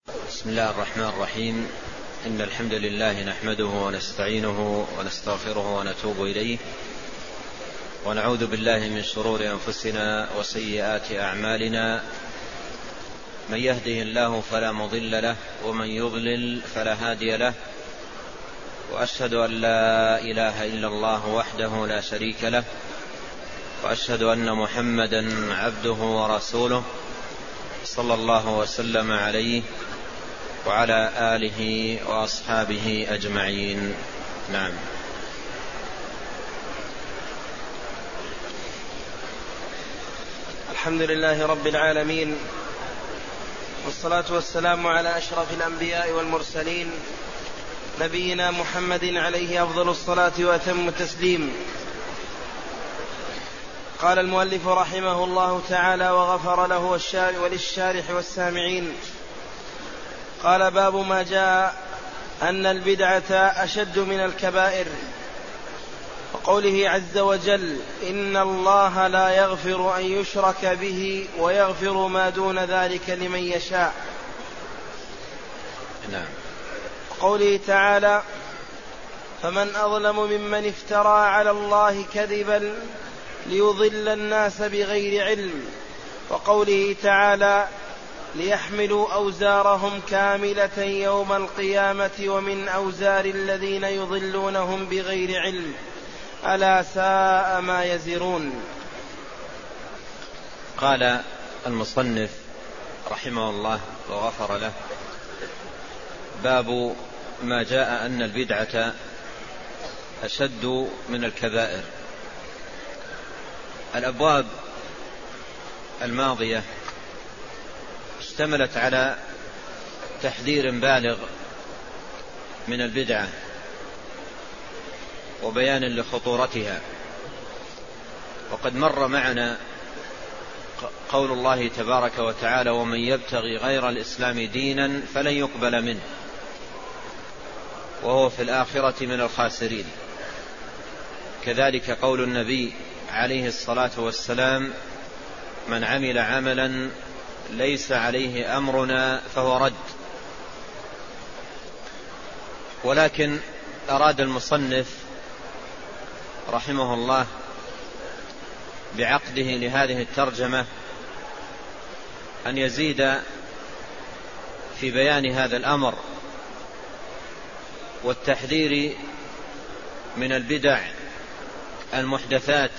بسم الله الرحمن الرحيم. إن الحمد لله نحمده ونستعينه ونستغفره ونتوب إليه، ونعوذ بالله من شرور أنفسنا وسيئات أعمالنا. من يهده الله فلا مضل له، ومن يضلل فلا هادي له. وأشهد أن لا إله إلا الله وحده لا شريك له، وأشهد أن محمدا عبده ورسوله، صلى الله وسلم عليه وعلى آله وأصحابه أجمعين. نعم. الحمد لله رب العالمين، والصلاة والسلام على أشرف الأنبياء والمرسلين، نبينا محمد عليه أفضل الصلاة وأتم التسليم. قال المؤلف رحمه الله تعالى وغفر له وللشارح والسامعين. قال: باب ما جاء أن البدعة أشد من الكبائر، وقوله عز وجل: إن الله لا يغفر أن يشرك به ويغفر ما دون ذلك لمن يشاء. نعم. وقوله تعالى: فمن أظلم ممن افترى على الله كذبا ليضل الناس بغير علم. وقوله تعالى: ليحملوا أوزارهم كاملة يوم القيامة ومن أوزار الذين يضلونهم بغير علم ألا ساء ما يزرون. قال المصنف رحمه الله وغفر له: باب ما جاء أن البدعة أشد من الكبائر. الأبواب الماضية اشتملت على تحذير بالغ من البدعة وبيان لخطورتها، وقد مر معنا قول الله تبارك وتعالى: ومن يبتغي غير الإسلام دينا فلن يقبل منه وهو في الآخرة من الخاسرين. كذلك قول النبي عليه الصلاة والسلام: من عمل عملا ليس عليه أمرنا فهو رد. ولكن أراد المصنف رحمه الله بعقده لهذه الترجمة أن يزيد في بيان هذا الأمر والتحذير من البدع المحدثات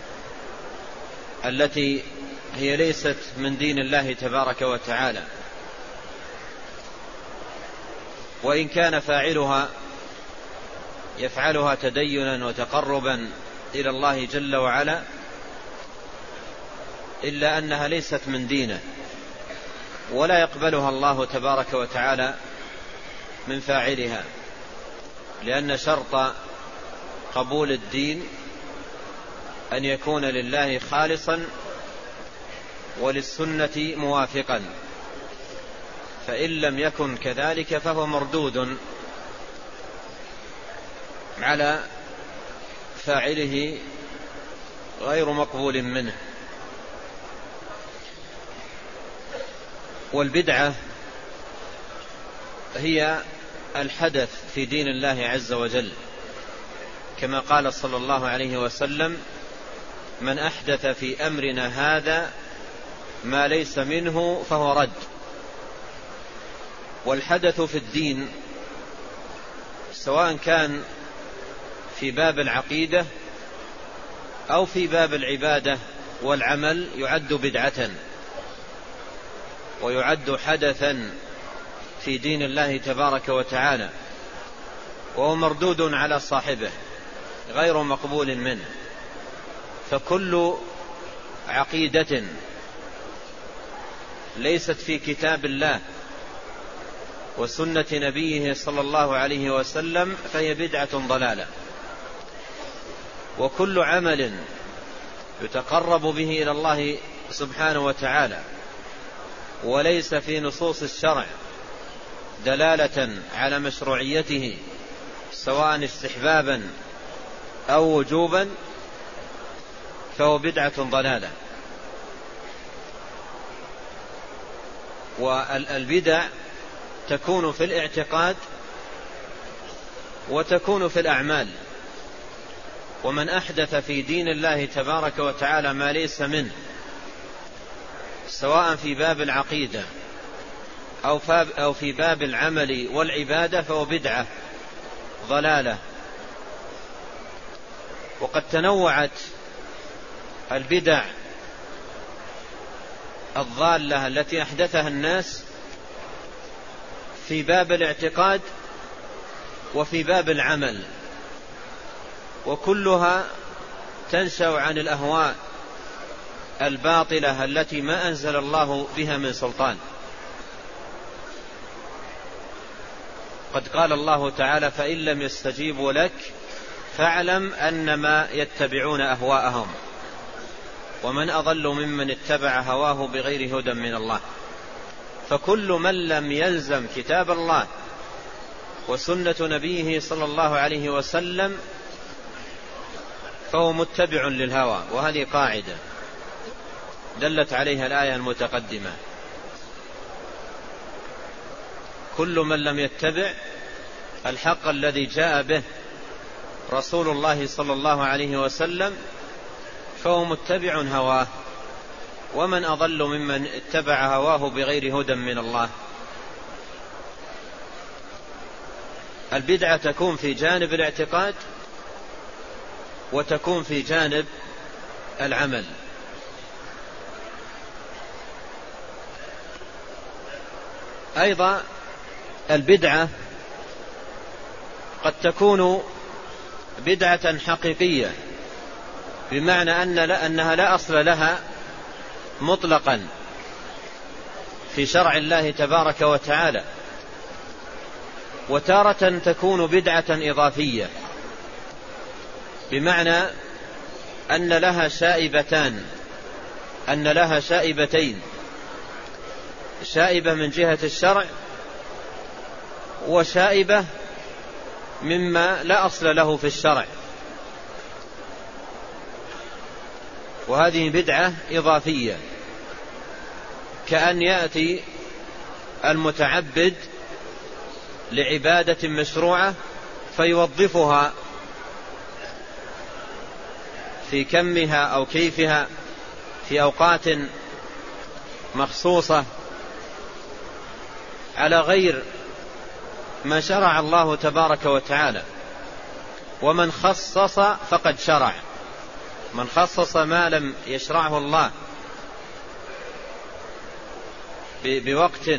التي هي ليست من دين الله تبارك وتعالى، وإن كان فاعلها يفعلها تدينا وتقربا إلى الله جل وعلا، إلا أنها ليست من دينه، ولا يقبلها الله تبارك وتعالى من فاعلها، لأن شرط قبول الدين أن يكون لله خالصا وللسنة موافقا، فإن لم يكن كذلك فهو مردود على فاعله غير مقبول منه. والبدعة هي الحدث في دين الله عز وجل، كما قال صلى الله عليه وسلم: من أحدث في أمرنا هذا ما ليس منه فهو رد. والحدث في الدين سواء كان في باب العقيدة أو في باب العبادة والعمل يعد بدعة ويعد حدثا في دين الله تبارك وتعالى، وهو مردود على صاحبه غير مقبول منه. فكل عقيدة ليست في كتاب الله وسنة نبيه صلى الله عليه وسلم فهي بدعة ضلالة، وكل عمل يتقرب به إلى الله سبحانه وتعالى وليس في نصوص الشرع دلالة على مشروعيته سواء استحبابا أو وجوبا فهو بدعة ضلالة. والبدع تكون في الاعتقاد وتكون في الأعمال. ومن أحدث في دين الله تبارك وتعالى ما ليس منه، سواء في باب العقيدة أو في باب العمل والعبادة، فهو بدعة ضلالة. وقد تنوعت البدع الضالة التي أحدثها الناس في باب الاعتقاد وفي باب العمل، وكلها تنشأ عن الأهواء الباطلة التي ما أنزل الله بها من سلطان. قد قال الله تعالى: فإن لم يستجيبوا لك فاعلم أنما يتبعون أهواءهم ومن أضل ممن اتبع هواه بغير هدى من الله. فكل من لم يلزم كتاب الله وسنة نبيه صلى الله عليه وسلم فهو متبع للهوى، وهذه قاعدة دلت عليها الآية المتقدمة. كل من لم يتبع الحق الذي جاء به رسول الله صلى الله عليه وسلم فهو متبع هواه، ومن أضل ممن اتبع هواه بغير هدى من الله. البدعة تكون في جانب الاعتقاد وتكون في جانب العمل. أيضا البدعة قد تكون بدعة حقيقية، بمعنى أنها لا أصل لها مطلقا في شرع الله تبارك وتعالى. وتارة تكون بدعة إضافية، بمعنى أن لها شائبتين، شائبة من جهة الشرع وشائبة مما لا أصل له في الشرع. وهذه بدعة إضافية، كأن يأتي المتعبد لعبادة مشروعة فيوظفها في كمها أو كيفها في أوقات مخصوصة على غير ما شرع الله تبارك وتعالى. ومن خصص فقد شرع، من خصص ما لم يشرعه الله بوقت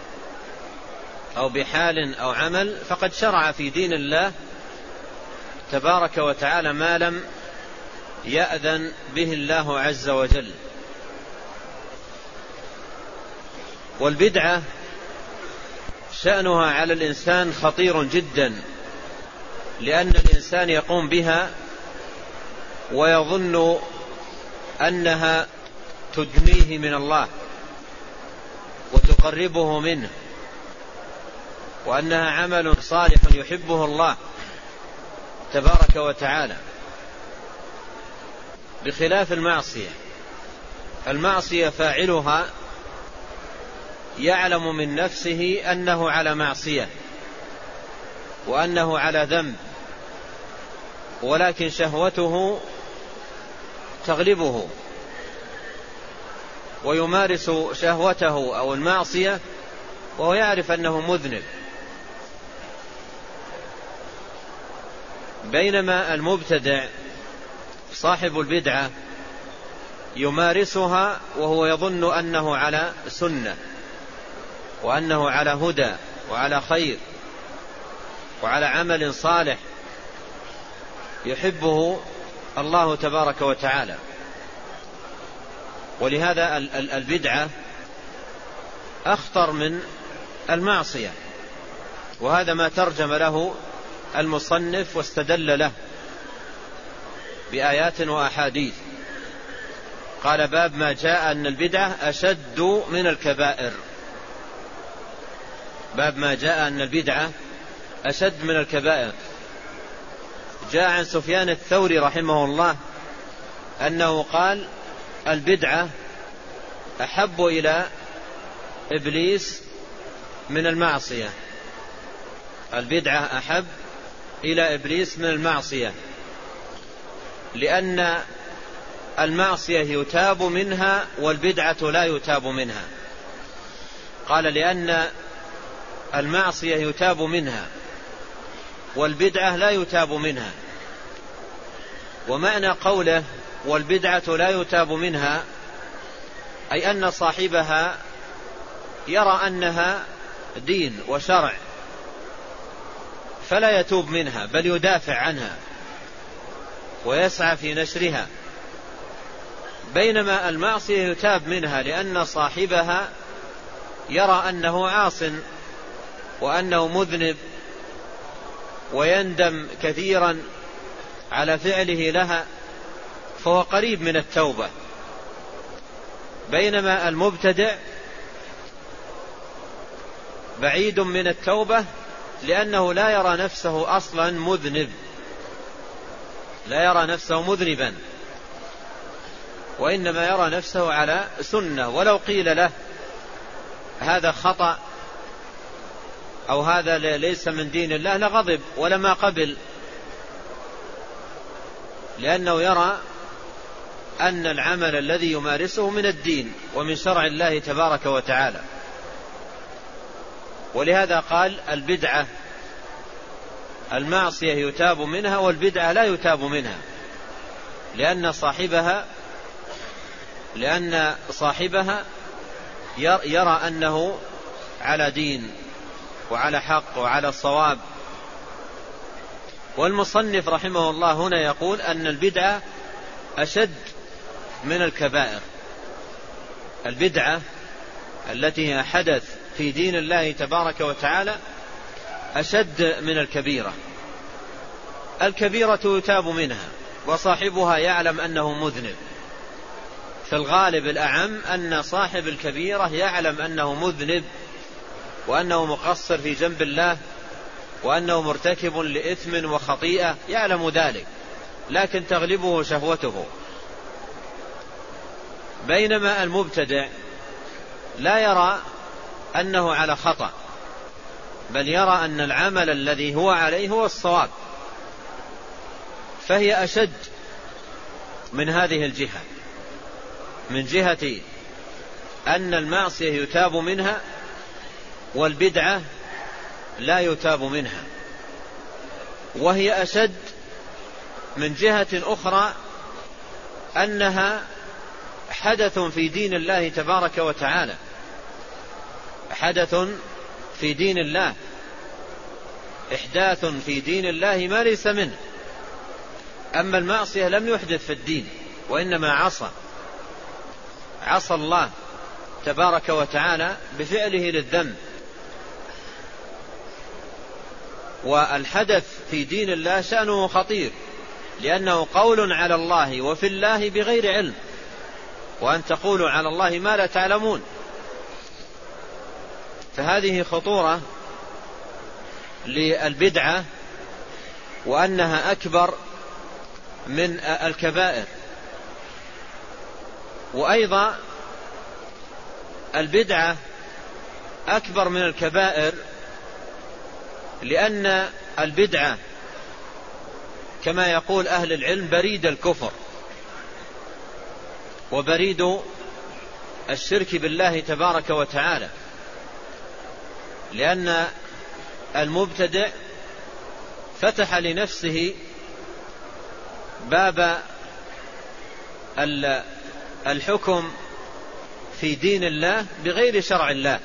أو بحال أو عمل فقد شرع في دين الله تبارك وتعالى ما لم يأذن به الله عز وجل. والبدعة شأنها على الإنسان خطير جدا، لأن الإنسان يقوم بها ويظن أنها تدنيه من الله وتقربه منه، وأنها عمل صالح يحبه الله تبارك وتعالى، بخلاف المعصية فاعلها يعلم من نفسه أنه على معصية وأنه على ذنب، ولكن شهوته تغلبه ويمارس شهوته أو المعصية وهو يعرف أنه مذنب. بينما المبتدع صاحب البدعة يمارسها وهو يظن أنه على سنة وأنه على هدى وعلى خير وعلى عمل صالح يحبه الله تبارك وتعالى. ولهذا البدعة أخطر من المعصية، وهذا ما ترجم له المصنف واستدل له بآيات وأحاديث. قال: باب ما جاء أن البدعة أشد من الكبائر. باب ما جاء أن البدعة أشد من الكبائر. جاء عن سفيان الثوري رحمه الله أنه قال: البدعة أحب إلى إبليس من المعصية. البدعة أحب إلى إبليس من المعصية، لأن المعصية يتاب منها والبدعة لا يتاب منها. قال لأن المعصية يتاب منها والبدعة لا يتاب منها. ومعنى قوله والبدعة لا يتاب منها أي أن صاحبها يرى أنها دين وشرع فلا يتوب منها، بل يدافع عنها ويسعى في نشرها، بينما المعصية يتاب منها لأن صاحبها يرى أنه عاص وأنه مذنب ويندم كثيرا على فعله لها، فهو قريب من التوبة. بينما المبتدع بعيد من التوبة لأنه لا يرى نفسه أصلا مذنب، لا يرى نفسه مذنبا، وإنما يرى نفسه على سنة، ولو قيل له هذا خطأ أو هذا ليس من دين الله لغضب ولما قبل، لأنه يرى أن العمل الذي يمارسه من الدين ومن شرع الله تبارك وتعالى. ولهذا قال البدعة المعصية يتاب منها والبدعة لا يتاب منها، لأن صاحبها يرى أنه على دين وعلى حق وعلى الصواب. والمصنف رحمه الله هنا يقول أن البدعة أشد من الكبائر. البدعة التي هي حدث في دين الله تبارك وتعالى أشد من الكبيرة. الكبيرة يتاب منها وصاحبها يعلم أنه مذنب، في الغالب الأعم أن صاحب الكبيرة يعلم أنه مذنب وأنه مقصر في جنب الله وأنه مرتكب لإثم وخطيئة، يعلم ذلك لكن تغلبه شهوته. بينما المبتدع لا يرى أنه على خطأ، بل يرى أن العمل الذي هو عليه هو الصواب، فهي أشد من هذه الجهة، من جهة أن المعصية يتاب منها والبدعة لا يتاب منها. وهي أشد من جهة أخرى أنها حدث في دين الله تبارك وتعالى، حدث في دين الله، إحداث في دين الله ما ليس منه. أما المعصية لم يحدث في الدين وإنما عصى الله تبارك وتعالى بفعله للذنب. والحدث في دين الله شأنه خطير، لأنه قول على الله وفي الله بغير علم، وأن تقولوا على الله ما لا تعلمون. فهذه خطورة للبدعة، وأنها أكبر من الكبائر. وأيضا البدعة أكبر من الكبائر لأن البدعة كما يقول أهل العلم بريد الكفر وبريد الشرك بالله تبارك وتعالى، لأن المبتدع فتح لنفسه باب الحكم في دين الله بغير شرع الله،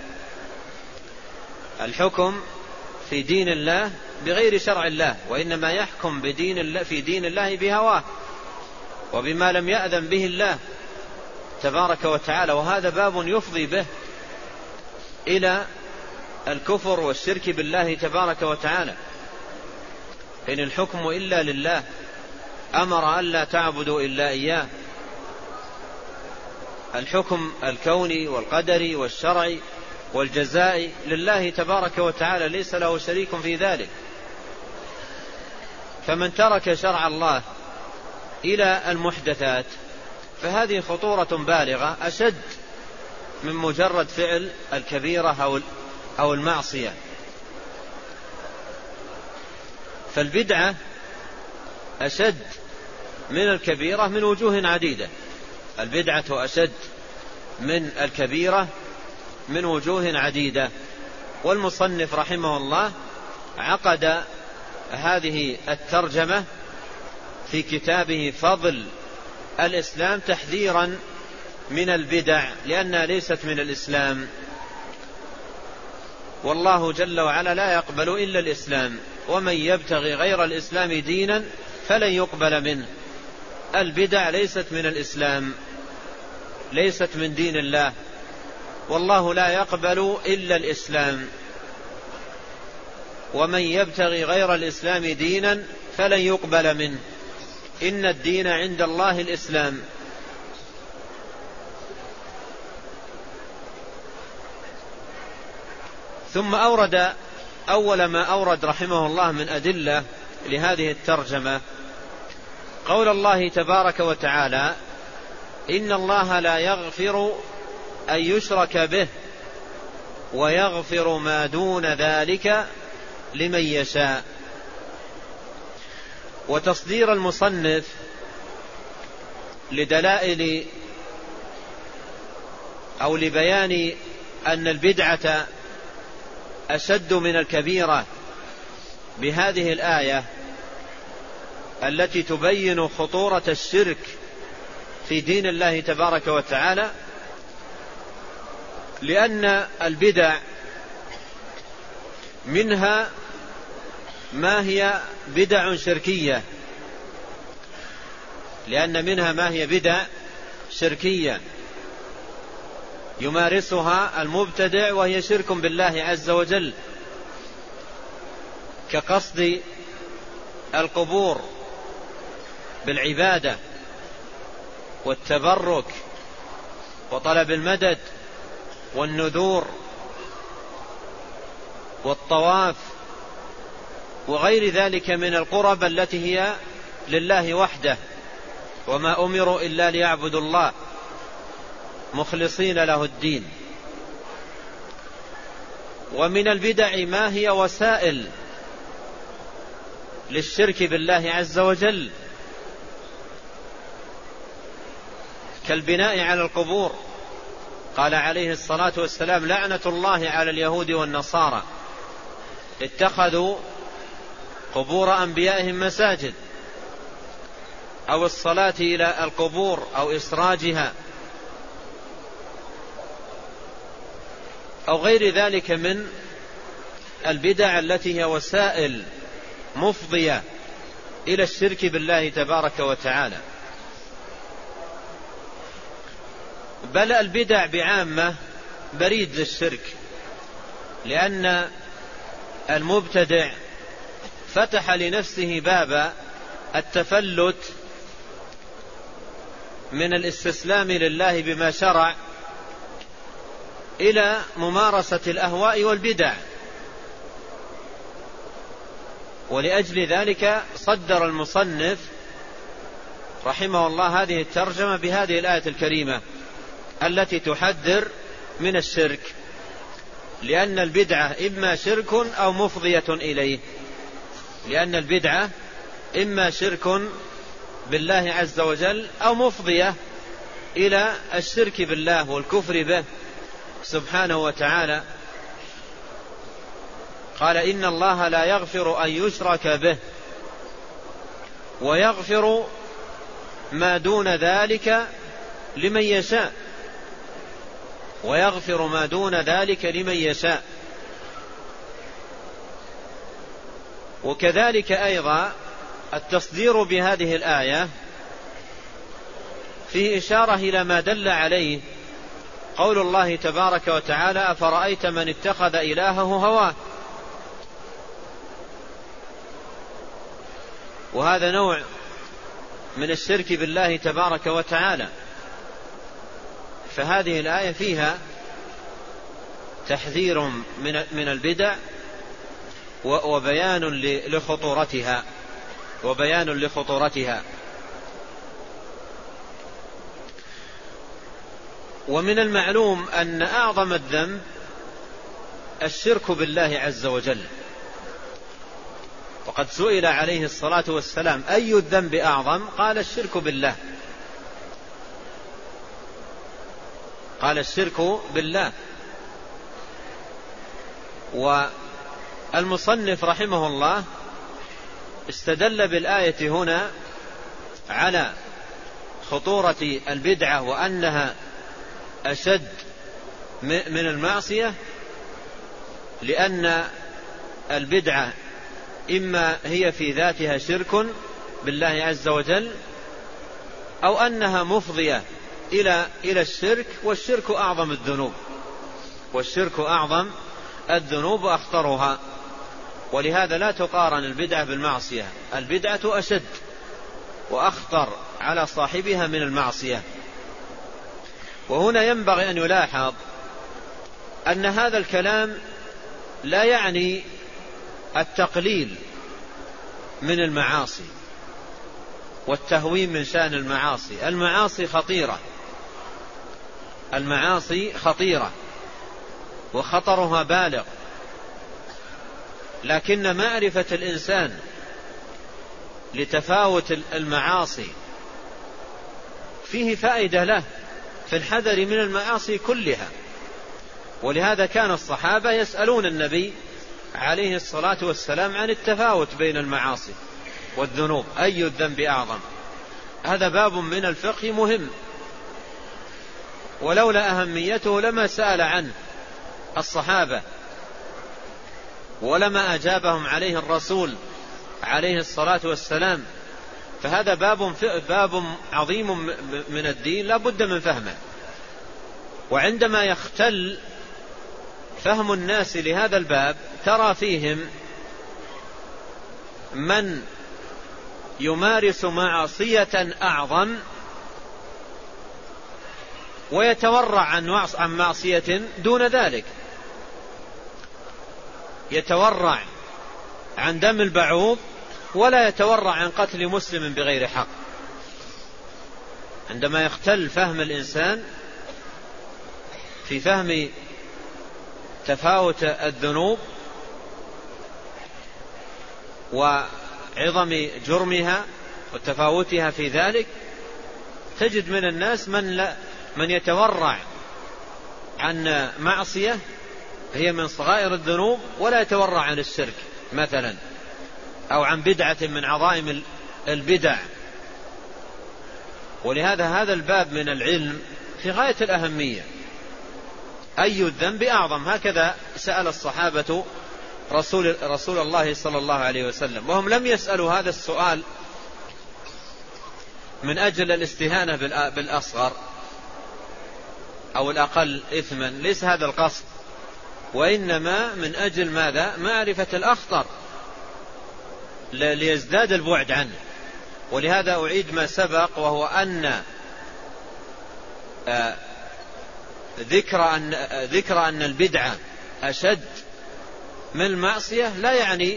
الحكم في دين الله بغير شرع الله، وإنما يحكم بدين الله في دين الله بهواه وبما لم يأذن به الله تبارك وتعالى. وهذا باب يفضي به إلى الكفر والشرك بالله تبارك وتعالى. إن الحكم إلا لله، أمر ألا تعبدوا إلا إياه. الحكم الكوني والقدري والشرعي والجزاء لله تبارك وتعالى، ليس له شريك في ذلك. فمن ترك شرع الله إلى المحدثات فهذه خطورة بالغة أشد من مجرد فعل الكبيرة أو المعصية. فالبدعة أشد من الكبيرة من وجوه عديدة، البدعة أشد من الكبيرة من وجوه عديدة. والمصنف رحمه الله عقد هذه الترجمة في كتابه فضل الإسلام تحذيرا من البدع لأنها ليست من الإسلام، والله جل وعلا لا يقبل إلا الإسلام، ومن يبتغي غير الإسلام دينا فلن يقبل منه. البدع ليست من الإسلام، ليست من دين الله، والله لا يقبل إلا الإسلام، ومن يبتغي غير الإسلام دينا فلن يقبل منه، إن الدين عند الله الإسلام. ثم أورد أول ما أورد رحمه الله من أدلة لهذه الترجمة قول الله تبارك وتعالى: إن الله لا يغفر أن يشرك به ويغفر ما دون ذلك لمن يشاء. وتصدير المصنف لدلائل أو لبيان أن البدعة أشد من الكبيرة بهذه الآية التي تبين خطورة الشرك في دين الله تبارك وتعالى، لأن البدع منها ما هي بدع شركية، لأن منها ما هي بدع شركية يمارسها المبتدع وهي شرك بالله عز وجل، كقصد القبور بالعبادة والتبرك وطلب المدد والنذور والطواف وغير ذلك من القرب التي هي لله وحده، وما أمروا إلا ليعبدوا الله مخلصين له الدين. ومن البدع ما هي وسائل للشرك بالله عز وجل، كالبناء على القبور. قال عليه الصلاة والسلام: لعنة الله على اليهود والنصارى اتخذوا قبور أنبيائهم مساجد، أو الصلاة إلى القبور أو إسراجها أو غير ذلك من البدع التي هي وسائل مفضية إلى الشرك بالله تبارك وتعالى. بل البدع بعامة بريد للشرك، لأن المبتدع فتح لنفسه باب التفلت من الاستسلام لله بما شرع إلى ممارسة الأهواء والبدع. ولأجل ذلك صدر المصنف رحمه الله هذه الترجمة بهذه الآية الكريمة التي تحذر من الشرك، لأن البدعة إما شرك أو مفضية إليه، لأن البدعة إما شرك بالله عز وجل أو مفضية إلى الشرك بالله والكفر به سبحانه وتعالى. قال: إن الله لا يغفر أن يشرك به ويغفر ما دون ذلك لمن يشاء، ويغفر ما دون ذلك لمن يشاء. وكذلك أيضا التصدير بهذه الآية فيه إشارة إلى ما دل عليه قول الله تبارك وتعالى: أفرأيت من اتخذ إلهه هواه. وهذا نوع من الشرك بالله تبارك وتعالى. فهذه الآية فيها تحذير من البدع وبيان لخطورتها. ومن المعلوم أن أعظم الذنب الشرك بالله عز وجل. وقد سئل عليه الصلاة والسلام أي الذنب أعظم؟ قال الشرك بالله، قال الشرك بالله. والمصنف رحمه الله استدل بالآية هنا على خطورة البدعة وأنها أشد من المعصية، لأن البدعة إما هي في ذاتها شرك بالله عز وجل، أو أنها مفضية إلى الشرك، والشرك أعظم الذنوب، والشرك أعظم الذنوب وأخطرها. ولهذا لا تقارن البدعة بالمعصية، البدعة أشد وأخطر على صاحبها من المعصية. وهنا ينبغي أن يلاحظ أن هذا الكلام لا يعني التقليل من المعاصي والتهوين من شأن المعاصي. المعاصي خطيرة، المعاصي خطيرة وخطرها بالغ، لكن معرفة الإنسان لتفاوت المعاصي فيه فائدة له في الحذر من المعاصي كلها. ولهذا كان الصحابة يسألون النبي عليه الصلاة والسلام عن التفاوت بين المعاصي والذنوب، أي الذنب أعظم. هذا باب من الفقه مهم، ولولا أهميته لما سأل عنه الصحابة ولما أجابهم عليه الرسول عليه الصلاة والسلام. فهذا باب عظيم من الدين لا بد من فهمه. وعندما يختل فهم الناس لهذا الباب ترى فيهم من يمارس معصية أعظم ويتورع عن معصية دون ذلك، يتورع عن دم البعوض ولا يتورع عن قتل مسلم بغير حق. عندما يختل فهم الإنسان في فهم تفاوت الذنوب وعظم جرمها وتفاوتها في ذلك، تجد من الناس من يتورع عن معصية هي من صغائر الذنوب ولا يتورع عن الشرك مثلا، أو عن بدعة من عظائم البدع. ولهذا هذا الباب من العلم في غاية الأهمية، أي الذنب أعظم؟ هكذا سأل الصحابة رسول الله صلى الله عليه وسلم، وهم لم يسألوا هذا السؤال من أجل الاستهانة بالأصغر أو الأقل إثما، ليس هذا القصد، وإنما من أجل ماذا؟ معرفة الأخطر ليزداد البعد عنه. ولهذا أعيد ما سبق، وهو أن ذكر أن البدعة أشد من المعصية لا يعني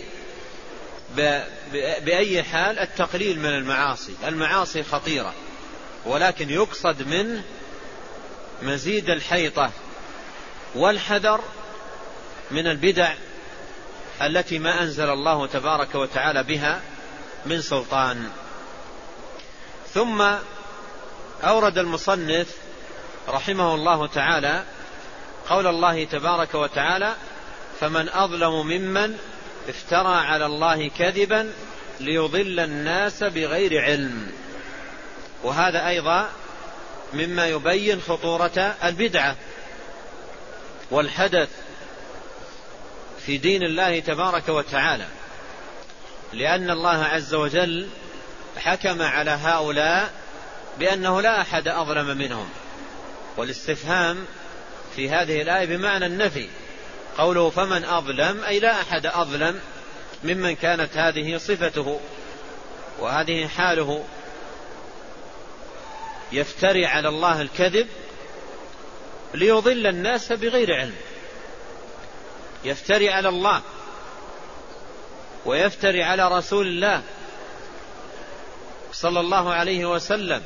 بأي حال التقليل من المعاصي. المعاصي خطيرة، ولكن يقصد منه مزيد الحيطة والحذر من البدع التي ما أنزل الله تبارك وتعالى بها من سلطان. ثم أورد المصنف رحمه الله تعالى قول الله تبارك وتعالى: فمن أظلم ممن افترى على الله كذبا ليضل الناس بغير علم. وهذا أيضا مما يبين خطورة البدعة والحدث في دين الله تبارك وتعالى، لأن الله عز وجل حكم على هؤلاء بأنه لا أحد أظلم منهم. والاستفهام في هذه الآية بمعنى النفي، قوله فمن أظلم أي لا أحد أظلم ممن كانت هذه صفته وهذه حاله، يفتري على الله الكذب ليضل الناس بغير علم. يفتري على الله ويفتري على رسول الله صلى الله عليه وسلم،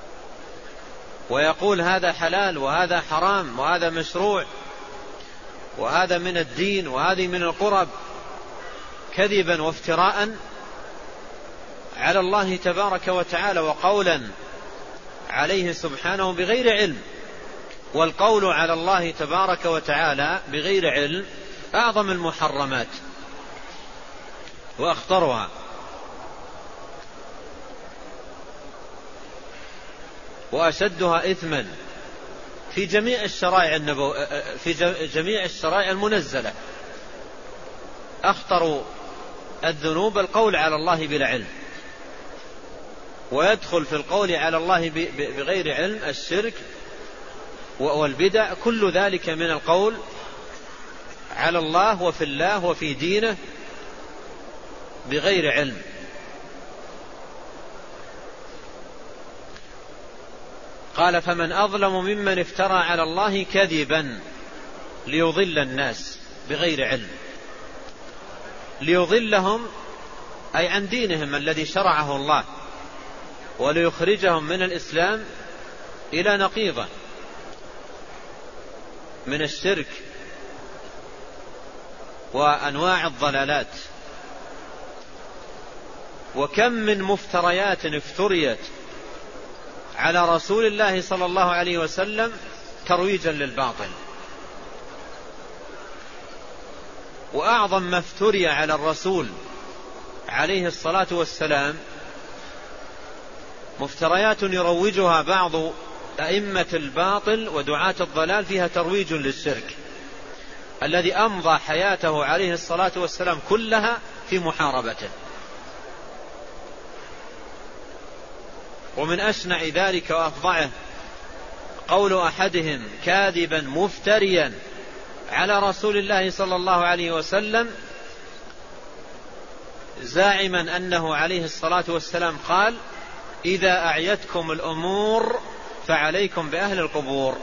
ويقول هذا حلال وهذا حرام وهذا مشروع وهذا من الدين وهذه من القرب، كذبا وافتراء على الله تبارك وتعالى، وقولا عليه سبحانه بغير علم. والقول على الله تبارك وتعالى بغير علم أعظم المحرمات وأخطرها، وأشدها إثما في جميع الشرائع المنزلة. أخطر الذنوب القول على الله بلا علم، ويدخل في القول على الله بغير علم الشرك والبدع، كل ذلك من القول على الله وفي الله وفي دينه بغير علم. قال: فمن أظلم ممن افترى على الله كذبا ليضل الناس بغير علم. ليضلهم أي عن دينهم الذي شرعه الله، وليخرجهم من الإسلام إلى نقيضه من الشرك وأنواع الضلالات. وكم من مفتريات افتريت على رسول الله صلى الله عليه وسلم ترويجا للباطل. وأعظم ما افتري على الرسول عليه الصلاة والسلام مفتريات يروجها بعض أئمة الباطل ودعاة الضلال، فيها ترويج للشرك الذي أمضى حياته عليه الصلاة والسلام كلها في محاربته. ومن أشنع ذلك وأفظعه قول أحدهم كاذبا مفتريا على رسول الله صلى الله عليه وسلم، زاعما أنه عليه الصلاة والسلام قال: إذا أعيتكم الأمور فعليكم بأهل القبور.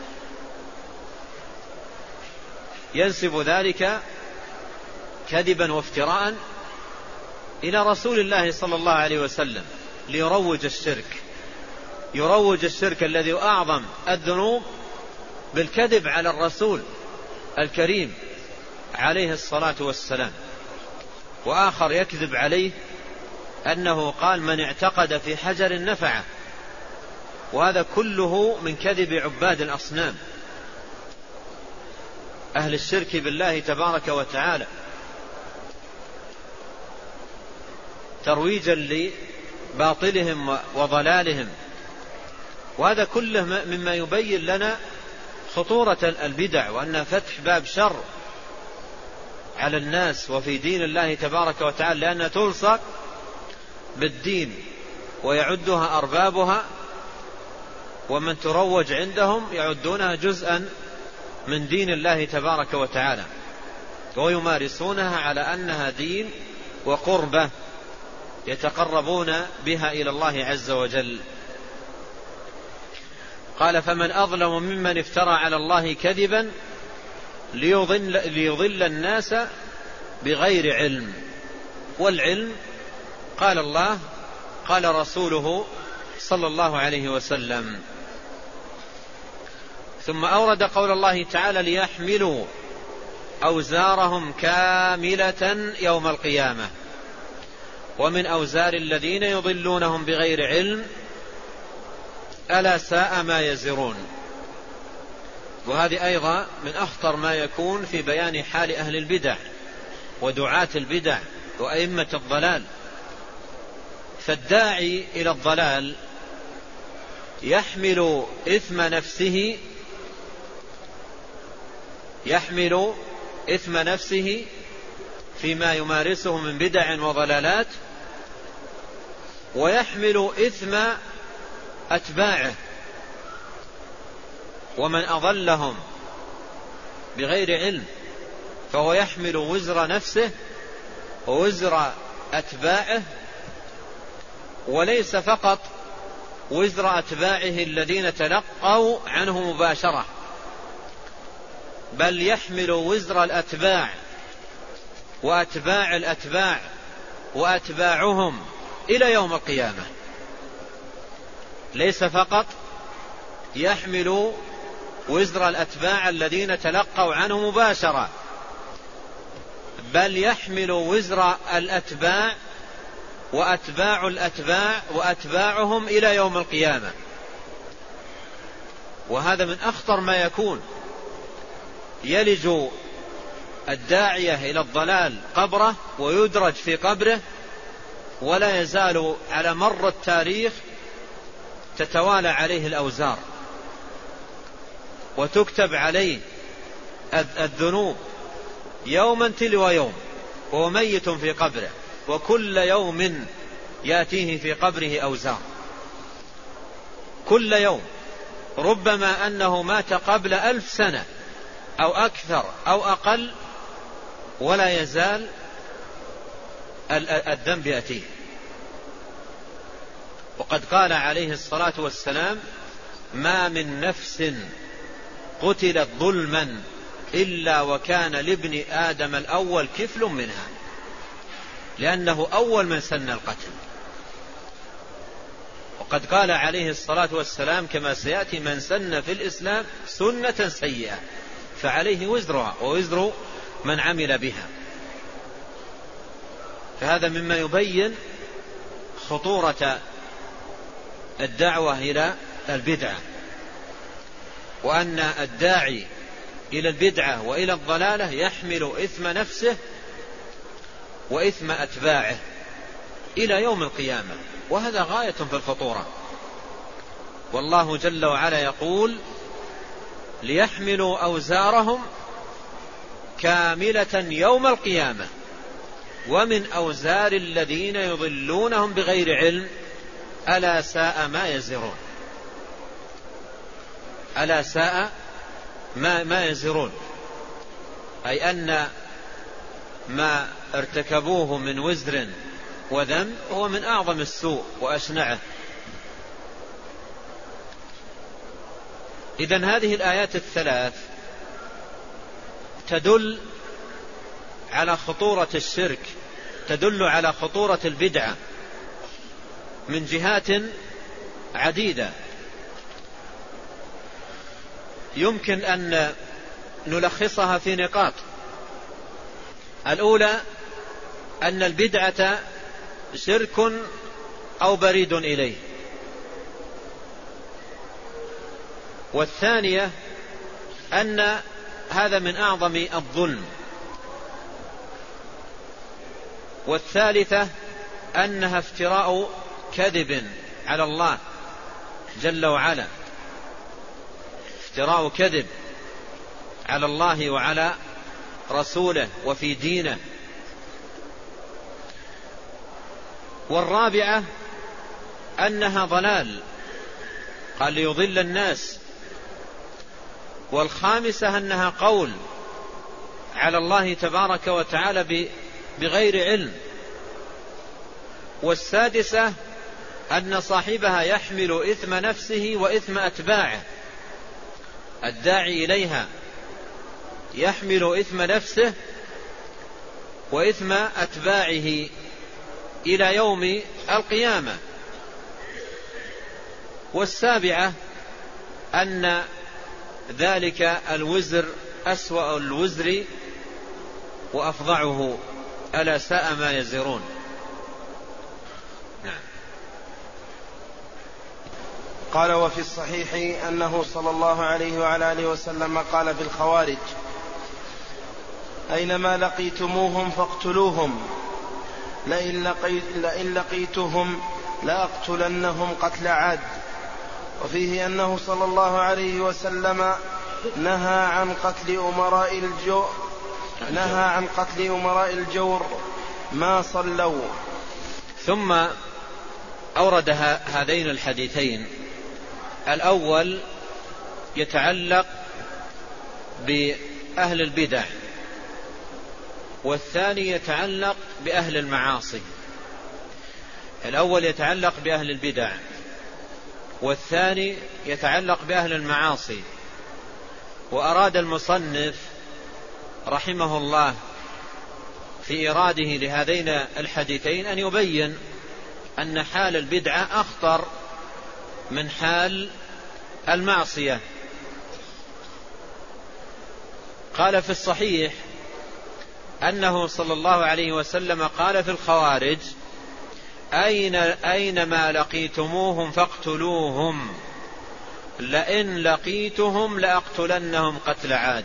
ينسب ذلك كذبا وافتراء إلى رسول الله صلى الله عليه وسلم ليروج الشرك، يروج الشرك الذي أعظم الذنوب بالكذب على الرسول الكريم عليه الصلاة والسلام. وآخر يكذب عليه أنه قال: من اعتقد في حجر نفعه. وهذا كله من كذب عباد الأصنام أهل الشرك بالله تبارك وتعالى، ترويجا لباطلهم وضلالهم. وهذا كله مما يبين لنا خطورة البدع، وأنها فتح باب شر على الناس وفي دين الله تبارك وتعالى، لأنها تلصق بالدين ويعدها أربابها، ومن تروج عندهم يعدونها جزءا من دين الله تبارك وتعالى، ويمارسونها على أنها دين وقربة يتقربون بها إلى الله عز وجل. قال: فمن أظلم ممن افترى على الله كذبا ليضل الناس بغير علم. والعلم قال الله قال رسوله صلى الله عليه وسلم. ثم أورد قول الله تعالى: ليحملوا أوزارهم كاملة يوم القيامة ومن أوزار الذين يضلونهم بغير علم ألا ساء ما يزرون. وهذه أيضا من أخطر ما يكون في بيان حال أهل البدع ودعاة البدع وأئمة الضلال. فالداعي إلى الضلال يحمل إثم نفسه فيما يمارسه من بدع وضلالات، ويحمل إثم أتباعه ومن أضلهم بغير علم، فهو يحمل وزر نفسه ووزر أتباعه، وليس فقط وزر أتباعه الذين تلقوا عنه مباشرة، بل يحمل وزر الأتباع وأتباع الأتباع وأتباعهم إلى يوم القيامة. ليس فقط يحمل وزر الأتباع الذين تلقوا عنه مباشرة، بل يحمل وزر الأتباع وأتباع الأتباع وأتباعهم إلى يوم القيامة. وهذا من أخطر ما يكون، يلج الداعية إلى الضلال قبره ويدرج في قبره، ولا يزال على مر التاريخ تتوالى عليه الأوزار وتكتب عليه الذنوب يوما تلو يوم، وهو ميت في قبره، وكل يوم يأتيه في قبره أوزار، كل يوم، ربما أنه مات قبل 1000 سنة أو أكثر أو أقل، ولا يزال الذنب يأتيه. وقد قال عليه الصلاة والسلام: ما من نفس قتلت ظلما إلا وكان لابن آدم الأول كفل منها، لأنه أول من سن القتل. وقد قال عليه الصلاة والسلام كما سيأتي: من سن في الإسلام سنة سيئة فعليه وزرها ووزر من عمل بها. فهذا مما يبين خطورة الدعوة إلى البدعة، وأن الداعي إلى البدعة وإلى الضلالة يحمل إثم نفسه وإثم أتباعه إلى يوم القيامة، وهذا غاية في الخطورة. والله جل وعلا يقول: ليحملوا أوزارهم كاملة يوم القيامة ومن أوزار الذين يضلونهم بغير علم ألا ساء ما يزرون. ألا ساء ما يزرون، أي أن ما ارتكبوه من وزر وذنب هو من أعظم السوء وأشنعه. إذن هذه الآيات الثلاث تدل على خطورة الشرك، تدل على خطورة البدعة من جهات عديدة. يمكن أن نلخصها في نقاط. الأولى أن البدعة شرك أو بريد إليه. والثانية أن هذا من أعظم الظلم. والثالثة أنها افتراء كذب على الله جل وعلا، افتراء كذب على الله وعلى رسوله وفي دينه. والرابعة أنها ضلال، قال ليضل الناس. والخامسة أنها قول على الله تبارك وتعالى بغير علم. والسادسة أن صاحبها يحمل إثم نفسه وإثم أتباعه، الداعي إليها يحمل إثم نفسه وإثم أتباعه إلى يوم القيامة. والسابعة أن ذلك الوزر أسوأ الوزر وأفظعه، ألا ساء ما يزرون. نعم. قال: وفي الصحيح أنه صلى الله عليه وعلى آله وسلم قال في الخوارج: أينما لقيتموهم فاقتلوهم، لئن لقيتهم لأقتلنهم قتل عاد. وفيه أنه صلى الله عليه وسلم نهى عن قتل أمراء الجور ما صلوا. ثم أورد هذين الحديثين. الأول يتعلق بأهل البدع، والثاني يتعلق بأهل المعاصي. الأول يتعلق بأهل البدع، والثاني يتعلق بأهل المعاصي. وأراد المصنف رحمه الله في إيراده لهذين الحديثين أن يبين أن حال البدعة أخطر من حال المعصية، قال في الصحيح أنه صلى الله عليه وسلم قال في الخوارج: أينما لقيتموهم فاقتلوهم، لئن لقيتهم لأقتلنهم قتل عاد.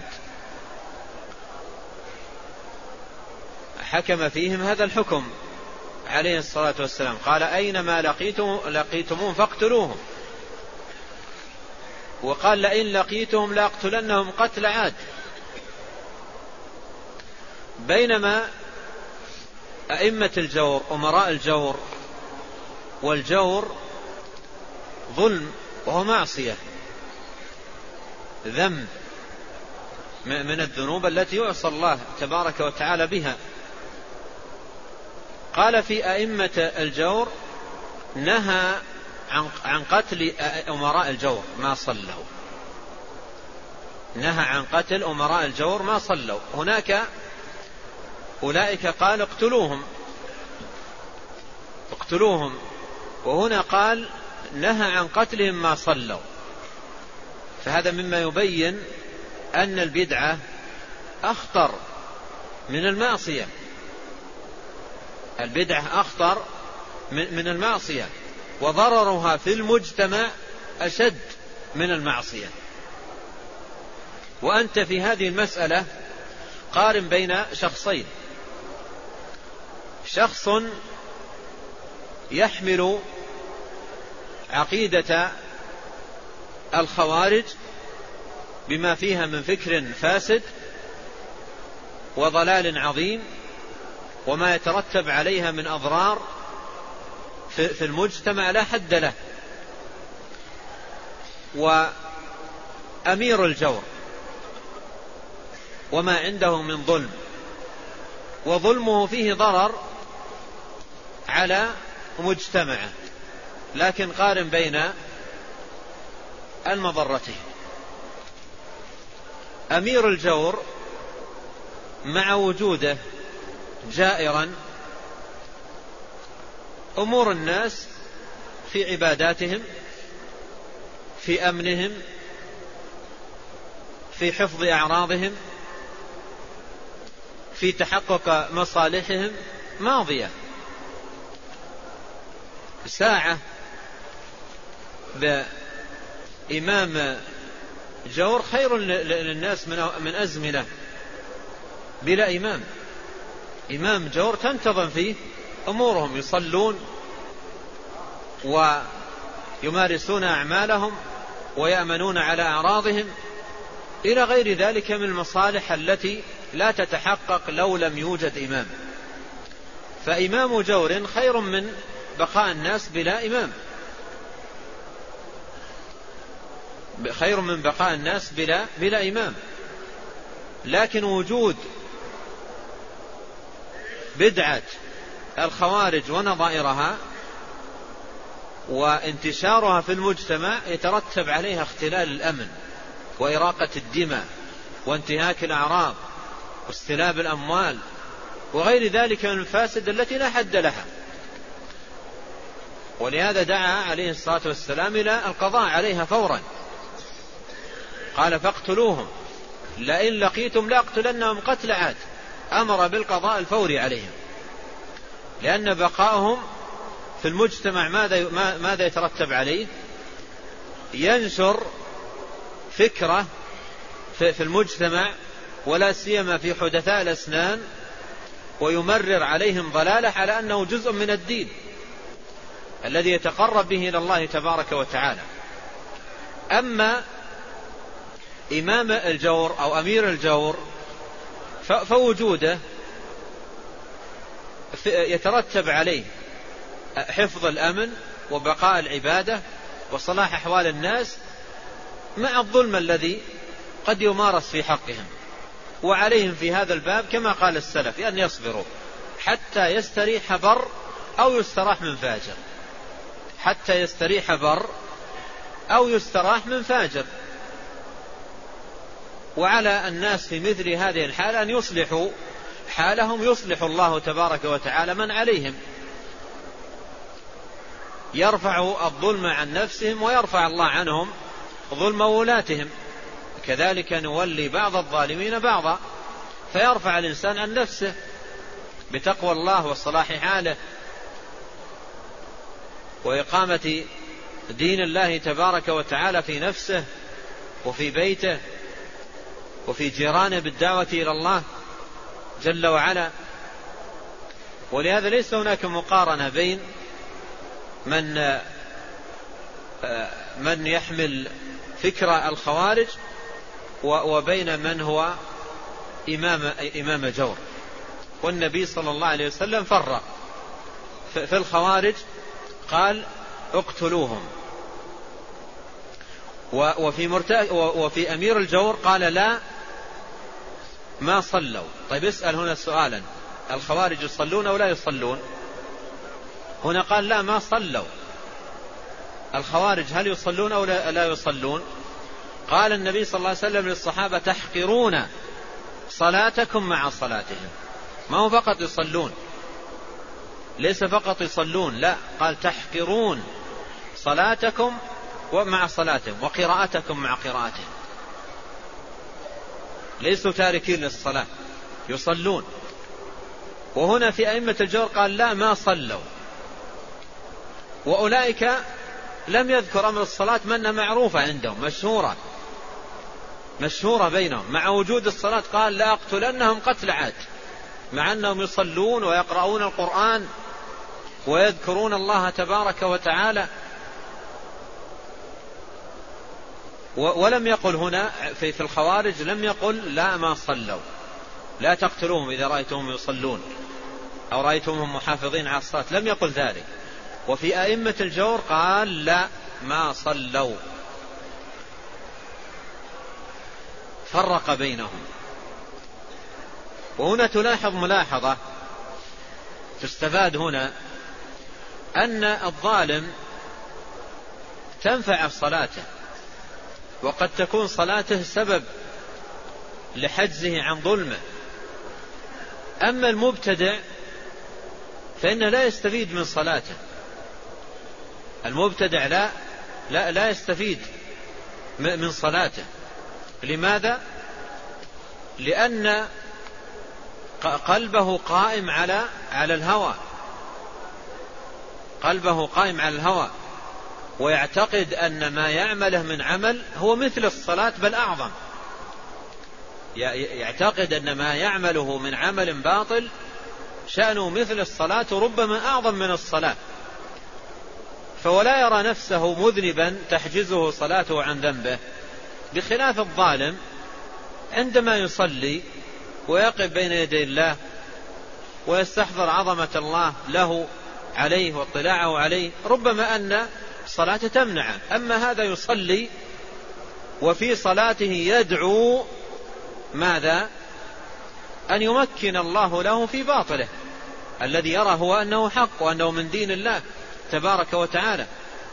حكم فيهم هذا الحكم عليه الصلاة والسلام، قال: أينما لقيتموهم فاقتلوهم، وقال: لئن لقيتهم لأقتلنهم قتل عاد. بينما أئمة الجور أمراء الجور، والجور ظلم وهو معصية، ذنب من الذنوب التي يعصى الله تبارك وتعالى بها. قال في أئمة الجور: نهى عن قتل أمراء الجور ما صلوا، نهى عن قتل أمراء الجور ما صلوا. هناك أولئك قال: اقتلوهم، وهنا قال: نهى عن قتلهم ما صلوا. فهذا مما يبين أن البدعة أخطر من المعصية، البدعة أخطر من المعصية، وضررها في المجتمع أشد من المعصية. وأنت في هذه المسألة قارن بين شخصين: شخص يحمل عقيدة الخوارج بما فيها من فكر فاسد وضلال عظيم وما يترتب عليها من أضرار في المجتمع لا حد له، وأمير الجور وما عنده من ظلم، وظلمه فيه ضرر على مجتمعه، لكن قارن بين المضرتين. أمير الجور مع وجوده جائرا أمور الناس في عباداتهم، في أمنهم، في حفظ أعراضهم، في تحقق مصالحهم ماضية. ساعة بإمام جور خير للناس من أزمنة بلا إمام. إمام جور تنتظم فيه أمورهم، يصلون ويمارسون أعمالهم ويأمنون على أعراضهم إلى غير ذلك من المصالح التي لا تتحقق لو لم يوجد إمام. فإمام جور خير من بقاء الناس بلا إمام، خير من بقاء الناس بلا إمام. لكن وجود بدعة الخوارج ونظائرها وانتشارها في المجتمع يترتب عليها اختلال الأمن وإراقة الدماء وانتهاك الأعراض واستلاب الأموال وغير ذلك من المفاسد التي لا حد لها. ولهذا دعا عليه الصلاة والسلام إلى القضاء عليها فورا، قال: فاقتلوهم، لئن لقيتم لأقتلنهم قتل عاد. أمر بالقضاء الفوري عليهم، لأن بقاءهم في المجتمع ماذا يترتب عليه؟ ينشر فكرة في المجتمع، ولا سيما في حدثاء الأسنان، ويمرر عليهم ضلالة على أنه جزء من الدين الذي يتقرب به إلى الله تبارك وتعالى. أما إمام الجور أو أمير الجور فوجوده يترتب عليه حفظ الأمن وبقاء العبادة وصلاح أحوال الناس مع الظلم الذي قد يمارس في حقهم. وعليهم في هذا الباب كما قال السلف أن يصبروا حتى يستريح بر أو يستراح من فاجر، حتى يستريح بر أو يستراح من فاجر. وعلى الناس في مثل هذه الحالة أن يصلحوا حالهم، يصلح الله تبارك وتعالى من عليهم، يرفع الظلم عن نفسهم ويرفع الله عنهم ظلم ولاتهم، وكذلك نولي بعض الظالمين بعضا، فيرفع الإنسان عن نفسه بتقوى الله وصلاح حاله وإقامة دين الله تبارك وتعالى في نفسه وفي بيته وفي جيرانه بالدعوة إلى الله جل وعلا. ولهذا ليس هناك مقارنة بين من يحمل فكرة الخوارج وبين من هو إمام جور. والنبي صلى الله عليه وسلم فرق في الخوارج، قال اقتلوهم، وفي أمير الجور قال لا ما صلوا. طيب اسأل هنا سؤالا، الخوارج يصلون أو لا يصلون؟ هنا قال لا ما صلوا. الخوارج هل يصلون أو لا يصلون؟ قال النبي صلى الله عليه وسلم للصحابة تحقرون صلاتكم مع صلاتهم. ما هو فقط يصلون، ليس فقط يصلون، لا، قال تحقرون صلاتكم ومع صلاتهم وقراءتكم مع قراءتهم. ليسوا تاركين للصلاة، يصلون. وهنا في أئمة الجور قال لا ما صلوا، وأولئك لم يذكر أمر الصلاة منها معروفة عندهم، مشهورة بينهم، مع وجود الصلاة قال لا أقتلنهم قتل عاد، مع أنهم يصلون ويقرؤون القرآن ويذكرون الله تبارك وتعالى. ولم يقل هنا في الخوارج لم يقل لا ما صلوا، لا تقتلوهم إذا رأيتهم يصلون أو رأيتهم محافظين على الصلاة، لم يقل ذلك. وفي أئمة الجور قال لا ما صلوا، فرق بينهم. وهنا تلاحظ ملاحظة تستفاد هنا، أن الظالم تنفع صلاته، وقد تكون صلاته سبب لحجزه عن ظلمه. أما المبتدع فإنه لا يستفيد من صلاته، المبتدع لا يستفيد من صلاته. لماذا؟ لأن قلبه قائم على الهوى، قلبه قائم على الهوى، ويعتقد أن ما يعمله من عمل هو مثل الصلاة بل أعظم. يعتقد أن ما يعمله من عمل باطل شأنه مثل الصلاة وربما أعظم من الصلاة، فولا يرى نفسه مذنبا تحجزه صلاته عن ذنبه. بخلاف الظالم عندما يصلي ويقف بين يدي الله ويستحضر عظمة الله له عليه واطلاعه عليه، ربما أن الصلاة تمنعه. أما هذا يصلي وفي صلاته يدعو ماذا؟ أن يمكن الله له في باطله الذي يرى هو أنه حق وأنه من دين الله تبارك وتعالى.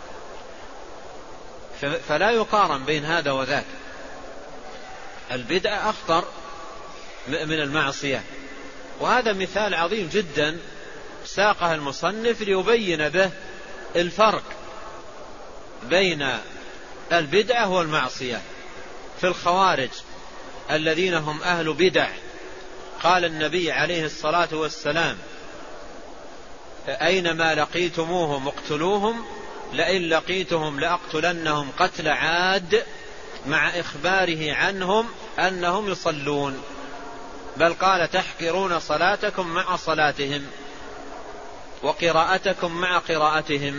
فلا يقارن بين هذا وذاك. البدعة أخطر من المعصية، وهذا مثال عظيم جدا ساقه المصنف ليبين به الفرق بين البدعة والمعصية. في الخوارج الذين هم أهل بدع قال النبي عليه الصلاة والسلام أينما لقيتموهم اقتلوهم، لئن لقيتهم لأقتلنهم قتل عاد، مع إخباره عنهم أنهم يصلون، بل قال تحقرون صلاتكم مع صلاتهم وقراءتكم مع قراءتهم.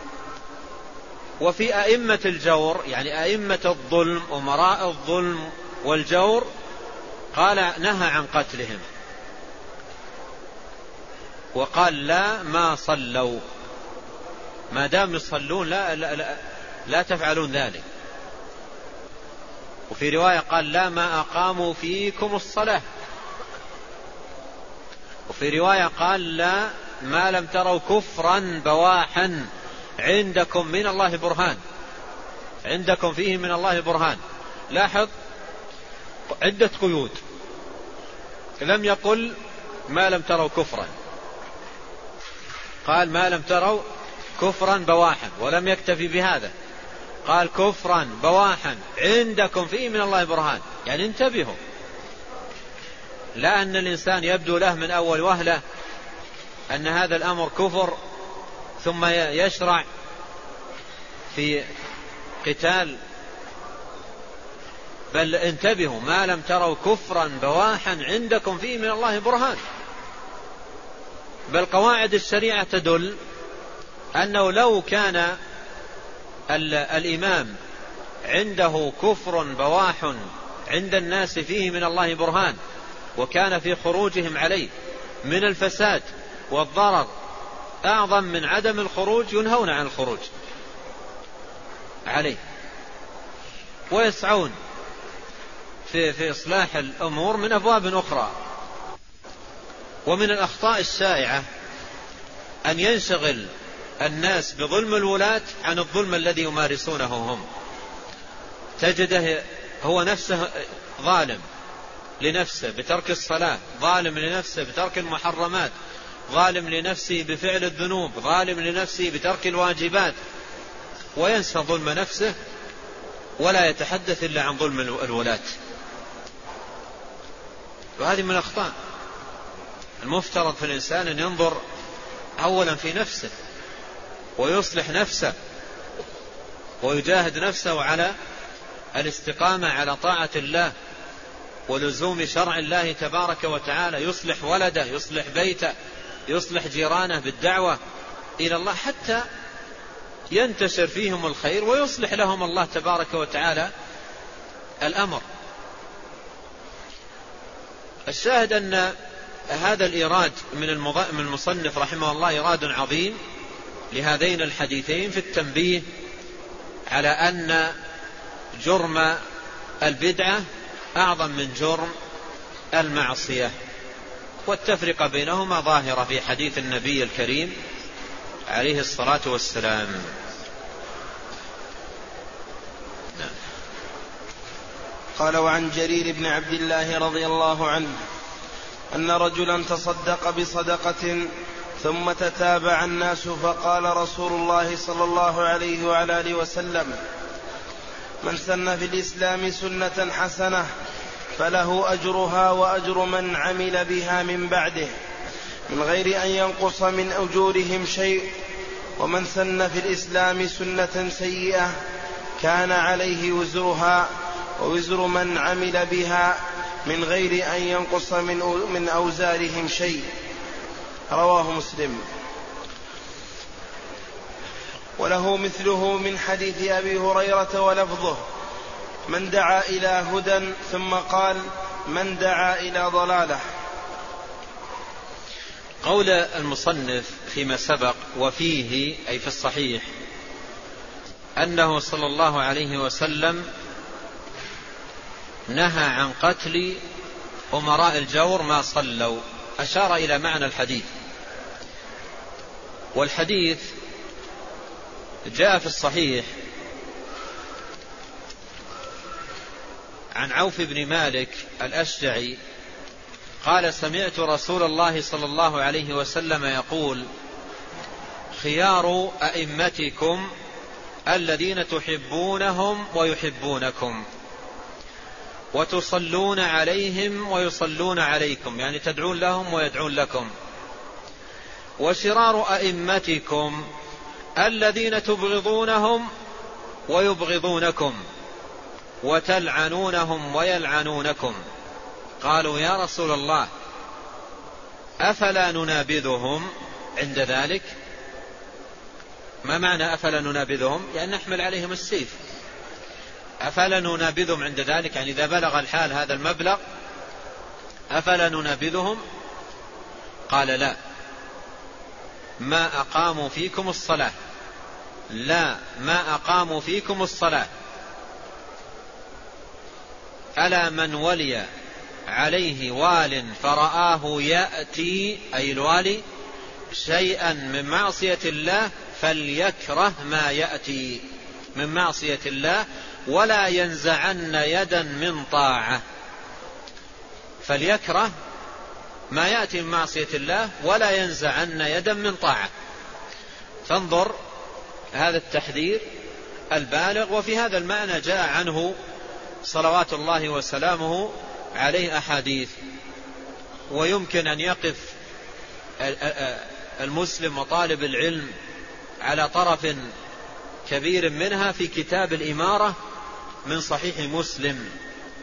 وفي أئمة الجور يعني أئمة الظلم أمراء الظلم والجور قال نهى عن قتلهم، وقال لا ما صلوا، ما دام يصلون لا تفعلون ذلك. وفي رواية قال لا ما أقاموا فيكم الصلاة. وفي رواية قال لا ما لم تروا كفرا بواحا عندكم من الله برهان، عندكم فيه من الله برهان. لاحظ عدة قيود، لم يقل ما لم تروا كفرا، قال ما لم تروا كفرا بواحا، ولم يكتفي بهذا، قال كفرا بواحا عندكم فيه من الله برهان، يعني انتبهوا، لا أن الإنسان يبدو له من أول وهلة أن هذا الأمر كفر ثم يشرع في قتال، بل انتبهوا ما لم تروا كفرا بواحا عندكم فيه من الله برهان. بل قواعد الشريعة تدل أنه لو كان الإمام عنده كفر بواح عند الناس فيه من الله برهان، وكان في خروجهم عليه من الفساد والضرر أعظم من عدم الخروج، ينهون عن الخروج عليه ويسعون في إصلاح الأمور من أبواب أخرى. ومن الأخطاء الشائعة أن ينشغل الناس بظلم الولاة عن الظلم الذي يمارسونه هم. تجده هو نفسه ظالم لنفسه بترك الصلاة، ظالم لنفسه بترك المحرمات، ظالم لنفسه بفعل الذنوب، ظالم لنفسه بترك الواجبات، وينسى ظلم نفسه ولا يتحدث إلا عن ظلم الولاة. وهذه من الأخطاء. المفترض في الإنسان أن ينظر أولا في نفسه ويصلح نفسه ويجاهد نفسه على الاستقامة على طاعة الله ولزوم شرع الله تبارك وتعالى، يصلح ولده، يصلح بيته، يصلح جيرانه بالدعوة إلى الله حتى ينتشر فيهم الخير ويصلح لهم الله تبارك وتعالى الأمر. الشاهد أن هذا الإيراد من المصنف رحمه الله إيراد عظيم لهذين الحديثين في التنبيه على أن جرم البدعة أعظم من جرم المعصية، والتفرقة بينهما ظاهرة في حديث النبي الكريم عليه الصلاة والسلام. قال: وعن جرير بن عبد الله رضي الله عنه أن رجلا تصدق بصدقة ثم تتابع الناس، فقال رسول الله صلى الله عليه وعلى آله وسلم: من سن في الإسلام سنة حسنة فله أجرها وأجر من عمل بها من بعده من غير أن ينقص من أجورهم شيء، ومن سن في الإسلام سنة سيئة كان عليه وزرها ووزر من عمل بها من غير أن ينقص من أوزارهم شيء. رواه مسلم. وله مثله من حديث أبي هريرة ولفظه: من دعا إلى هدى، ثم قال: من دعا إلى ضلالة. قول المصنف فيما سبق وفيه أي في الصحيح أنه صلى الله عليه وسلم نهى عن قتل أمراء الجور ما صلوا، أشار إلى معنى الحديث. والحديث جاء في الصحيح عن عوف بن مالك الأشجعي قال: سمعت رسول الله صلى الله عليه وسلم يقول: خيار أئمتكم الذين تحبونهم ويحبونكم وتصلون عليهم ويصلون عليكم، يعني تدعون لهم ويدعون لكم. وشرار أئمتكم الذين تبغضونهم ويبغضونكم وتلعنونهم ويلعنونكم. قالوا: يا رسول الله أفلا ننابذهم عند ذلك؟ ما معنى أفلا ننابذهم؟ يعني نحمل عليهم السيف. أفلا ننابذهم عند ذلك يعني إذا بلغ الحال هذا المبلغ أفلا ننابذهم؟ قال: لا، ما أقاموا فيكم الصلاة، لا ما أقاموا فيكم الصلاة. ألا من ولي عليه وال فرآه يأتي أي الوالي شيئا من معصية الله فليكره ما يأتي من معصية الله ولا ينزعن يدا من طاعة. فليكره ما يأتي من معصية الله ولا ينزعن يدا من طاعة. فانظر هذا التحذير البالغ. وفي هذا المعنى جاء عنه صلوات الله وسلامه عليه أحاديث. ويمكن أن يقف المسلم وطالب العلم على طرف كبير منها في كتاب الإمارة من صحيح مسلم،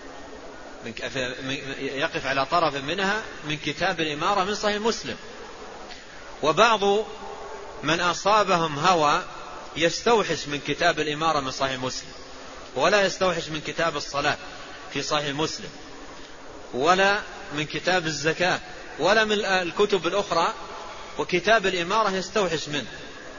يقف على طرف منها من كتاب الإمارة من صحيح مسلم. وبعض من أصابهم هوى يستوحش من كتاب الإمارة من صحيح مسلم، ولا يستوحش من كتاب الصلاة في صحيح مسلم، ولا من كتاب الزكاة، ولا من الكتب الأخرى، وكتاب الإمارة يستوحش منه،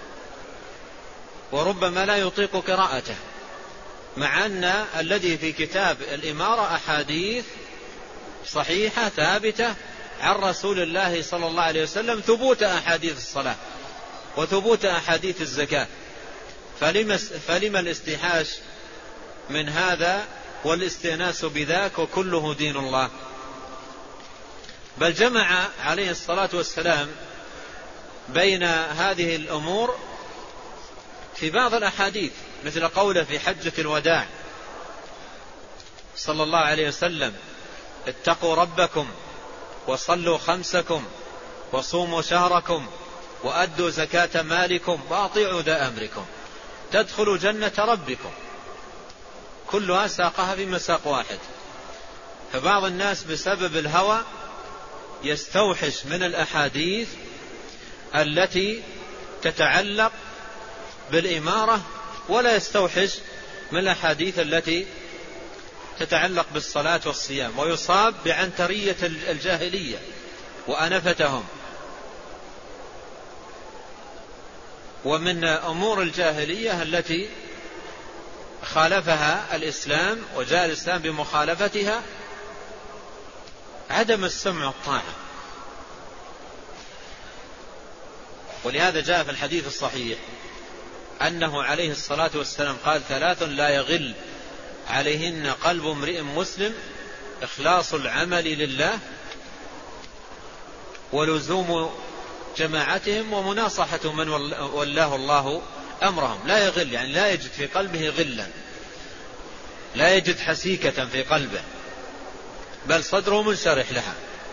وربما لا يطيق قراءته، مع أن الذي في كتاب الإمارة أحاديث صحيحة ثابتة عن رسول الله صلى الله عليه وسلم، ثبوت أحاديث الصلاة وثبوت أحاديث الزكاة. فلما الاستحاش من هذا والاستئناس بذاك، وكله دين الله. بل جمع عليه الصلاة والسلام بين هذه الأمور في بعض الأحاديث، مثل قوله في حجة الوداع صلى الله عليه وسلم: اتقوا ربكم وصلوا خمسكم وصوموا شهركم وأدوا زكاة مالكم وأطيعوا ذا أمركم تدخلوا جنة ربكم. كلها ساقها في مساق واحد. فبعض الناس بسبب الهوى يستوحش من الأحاديث التي تتعلق بالإمارة، ولا يستوحش من الأحاديث التي تتعلق بالصلاة والصيام، ويصاب بعنترية الجاهلية وأنفتهم. ومن أمور الجاهلية التي خالفها الإسلام وجاء الإسلام بمخالفتها عدم السمع والطاعة. ولهذا جاء في الحديث الصحيح أنه عليه الصلاة والسلام قال: ثلاث لا يغل عليهن قلب امرئ مسلم: إخلاص العمل لله، ولزوم جماعتهم، ومناصحة من ولاه الله أمرهم. لا يغل يعني لا يجد في قلبه غلا، لا يجد حسيكة في قلبه، بل صدره منشرح لها.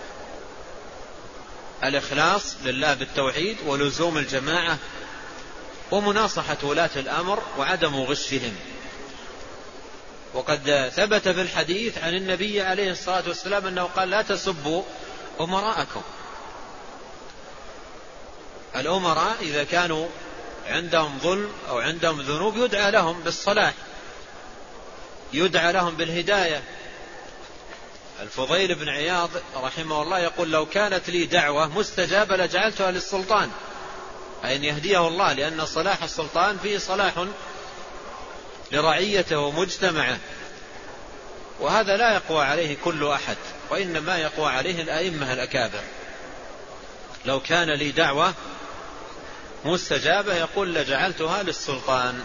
الإخلاص لله بالتوحيد، ولزوم الجماعة، ومناصحة ولاة الأمر، وعدم غشهم. وقد ثبت في الحديث عن النبي عليه الصلاة والسلام أنه قال: لا تسبوا أمراءكم. الأمراء إذا كانوا عندهم ظلم أو عندهم ذنوب يدعى لهم بالصلاح، يدعى لهم بالهداية. الفضيل بن عياض رحمه الله يقول: لو كانت لي دعوة مستجابة لجعلتها للسلطان، أي أن يهديه الله، لأن صلاح السلطان فيه صلاح لرعيته ومجتمعه، وهذا لا يقوى عليه كل أحد، وإنما يقوى عليه الأئمة الأكابر. لو كان لي دعوة مستجابة يقول لجعلتها للسلطان.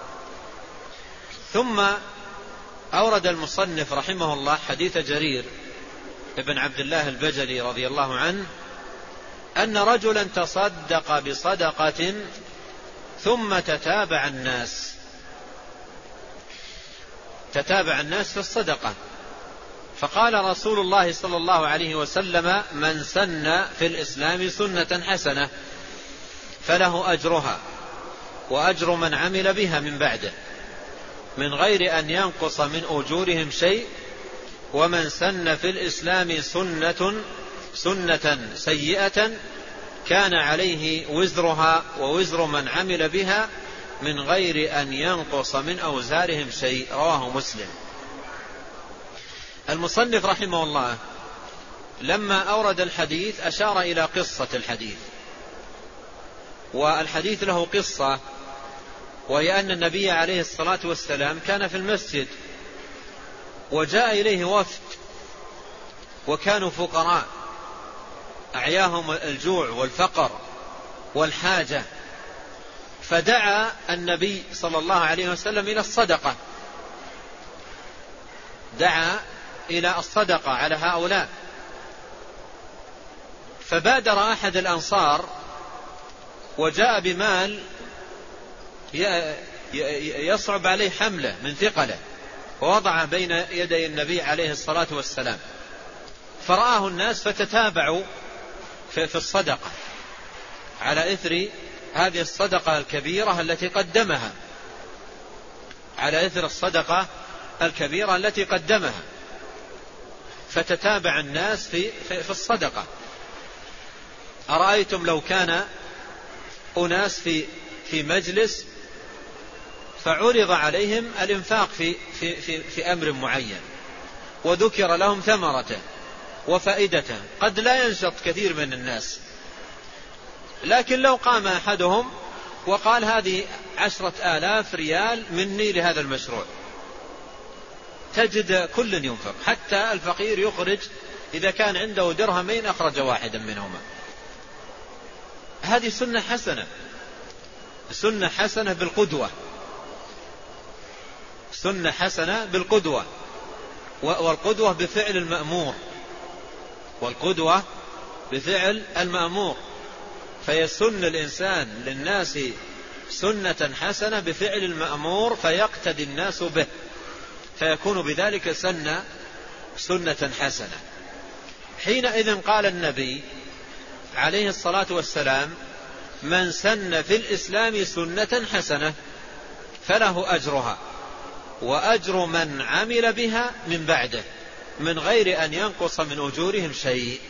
ثم أورد المصنف رحمه الله حديث جرير ابن عبد الله البجلي رضي الله عنه أن رجلا تصدق بصدقة ثم تتابع الناس في الصدقة، فقال رسول الله صلى الله عليه وسلم: من سن في الإسلام سنة حسنة فله أجرها وأجر من عمل بها من بعده من غير أن ينقص من أجورهم شيء، ومن سن في الإسلام سنة سيئة كان عليه وزرها ووزر من عمل بها من غير أن ينقص من أوزارهم شيء. رواه مسلم. المصنف رحمه الله لما أورد الحديث أشار إلى قصة الحديث، والحديث له قصة، وهي أن النبي عليه الصلاة والسلام كان في المسجد وجاء إليه وفد وكانوا فقراء أعياهم الجوع والفقر والحاجة، فدعا النبي صلى الله عليه وسلم إلى الصدقة، دعا إلى الصدقة على هؤلاء. فبادر أحد الأنصار وجاء بمال يصعب عليه حمله من ثقله، ووضع بين يدي النبي عليه الصلاة والسلام، فرآه الناس فتتابعوا في الصدقة على إثر هذه الصدقة الكبيرة التي قدمها، على إثر الصدقة الكبيرة التي قدمها، فتتابع الناس في الصدقة. أرأيتم لو كان أناس في مجلس فعرض عليهم الإنفاق في أمر معين، وذكر لهم ثمرته وفائدته، قد لا ينشط كثير من الناس، لكن لو قام أحدهم وقال هذه 10,000 ريال مني لهذا المشروع، تجد كل ينفق، حتى الفقير يخرج إذا كان عنده درهمين أخرج واحدا منهما. هذه سنة حسنة، سنة حسنة بالقدوة، سنة حسنة بالقدوة، والقدوة بفعل المأمور، والقدوة بفعل المأمور. فيسن الإنسان للناس سنة حسنة بفعل المأمور فيقتدي الناس به، فيكون بذلك سنة حسنة. حينئذ قال النبي عليه الصلاة والسلام: من سن في الإسلام سنة حسنة فله أجرها وأجر من عمل بها من بعده من غير أن ينقص من أجورهم شيء.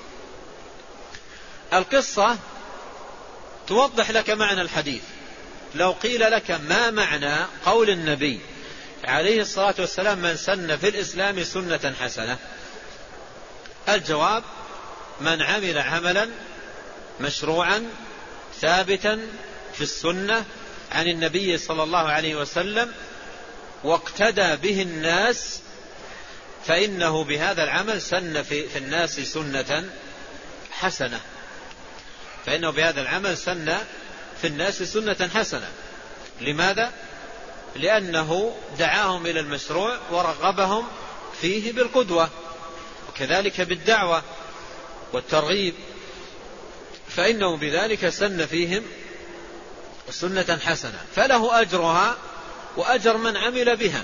القصة توضح لك معنى الحديث. لو قيل لك ما معنى قول النبي عليه الصلاة والسلام: من سن في الإسلام سنة حسنة، الجواب: من عمل عملا مشروعا ثابتا في السنة عن النبي صلى الله عليه وسلم واقتدى به الناس، فإنه بهذا العمل سن في الناس سنة حسنة، فإنه بهذا العمل سن في الناس سنة حسنة. لماذا؟ لأنه دعاهم إلى المشروع ورغبهم فيه بالقدوة، وكذلك بالدعوة والترغيب، فإنه بذلك سن فيهم سنة حسنة، فله أجرها وأجر من عمل بها.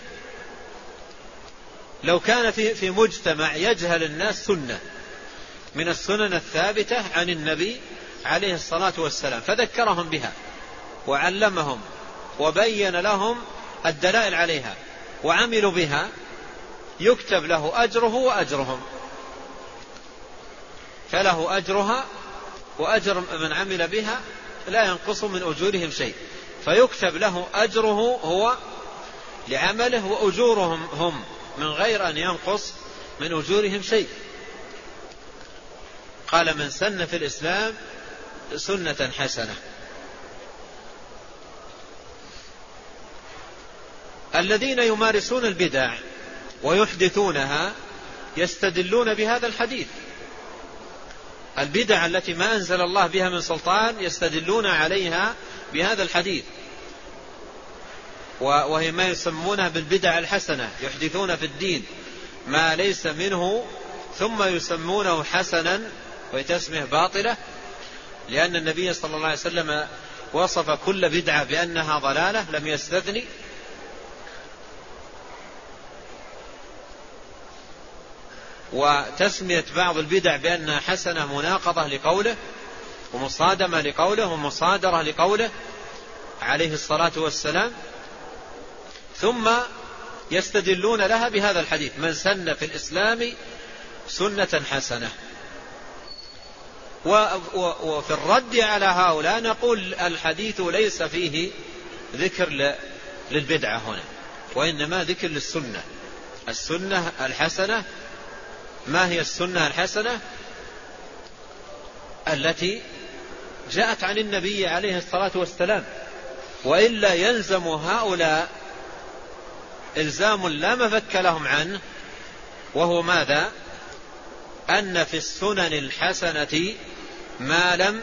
لو كان في مجتمع يجهل الناس سنة من السنن الثابتة عن النبي عليه الصلاة والسلام فذكرهم بها وعلمهم وبين لهم الدلائل عليها وعملوا بها، يكتب له أجره وأجرهم، فله أجرها وأجر من عمل بها لا ينقص من أجورهم شيء، فيكتب له أجره هو لعمله وأجورهم هم من غير أن ينقص من أجورهم شيء. قال: من سن في الإسلام سنة حسنة. الذين يمارسون البدع ويحدثونها يستدلون بهذا الحديث. البدع التي ما أنزل الله بها من سلطان يستدلون عليها بهذا الحديث، وهي ما يسمونها بالبدع الحسنة، يحدثون في الدين ما ليس منه ثم يسمونه حسنا ويتسمه باطلة، لأن النبي صلى الله عليه وسلم وصف كل بدعة بأنها ضلالة لم يستثني. وتسمية بعض البدع بأنها حسنة مناقضة لقوله ومصادمة لقوله ومصادرة لقوله عليه الصلاة والسلام، ثم يستدلون لها بهذا الحديث: من سن في الإسلام سنة حسنة. وفي الرد على هؤلاء نقول: الحديث ليس فيه ذكر للبدعة هنا، وإنما ذكر للسنة، السنة الحسنة. ما هي السنة الحسنة؟ التي جاءت عن النبي عليه الصلاة والسلام، وإلا يلزم هؤلاء إلزام لا مفك لهم عنه، وهو ماذا؟ أن في السنن الحسنة ما لم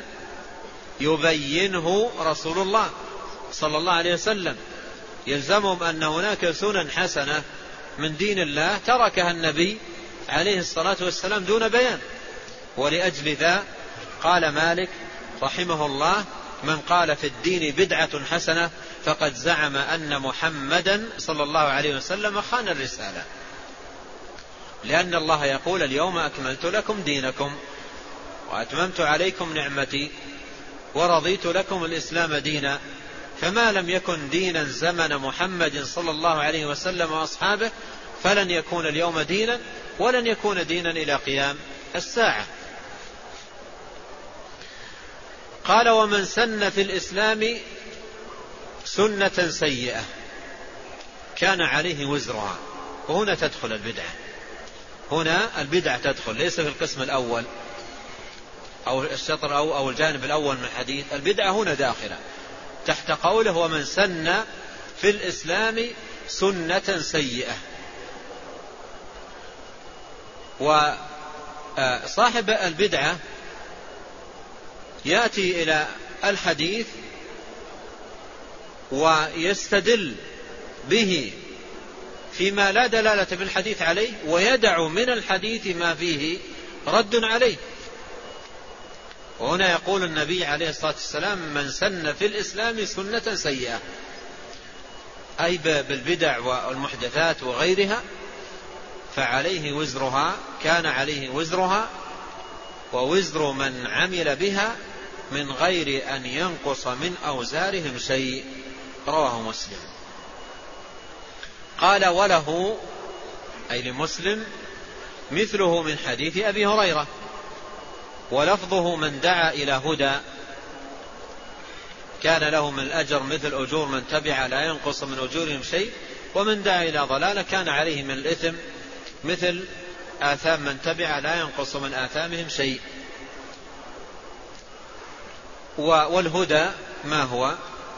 يبينه رسول الله صلى الله عليه وسلم. يلزمهم أن هناك سنن حسنة من دين الله تركها النبي عليه الصلاة والسلام دون بيان. ولأجل ذا قال مالك رحمه الله: من قال في الدين بدعة حسنة فقد زعم أن محمدا صلى الله عليه وسلم خان الرسالة، لأن الله يقول اليوم أكملت لكم دينكم وأتممت عليكم نعمتي ورضيت لكم الإسلام دينا، فما لم يكن دينا زمن محمد صلى الله عليه وسلم وأصحابه فلن يكون اليوم دينا، ولن يكون دينا إلى قيام الساعة. قال ومن سن في الإسلام سنة سيئة كان عليه وزرها. وهنا تدخل البدعة، هنا البدعة تدخل، ليس في القسم الأول أو الشطر أو الجانب الأول من الحديث. البدعة هنا داخلة تحت قوله ومن سن في الإسلام سنة سيئة. وصاحب البدعة يأتي إلى الحديث ويستدل به فيما لا دلالة بالحديث عليه، ويدع من الحديث ما فيه رد عليه. وهنا يقول النبي عليه الصلاة والسلام من سن في الإسلام سنة سيئة، أي بالبدع والمحدثات وغيرها، فعليه وزرها، كان عليه وزرها ووزر من عمل بها من غير أن ينقص من أوزارهم شيء. رواه مسلم. قال وله أي لمسلم مثله من حديث أبي هريرة، ولفظه من دعا إلى هدى كان له من الأجر مثل أجور من تبع لا ينقص من أجورهم شيء، ومن دعا إلى ضلالة كان عليه من الإثم مثل آثام من تبع لا ينقص من آثامهم شيء. والهدى ما هو؟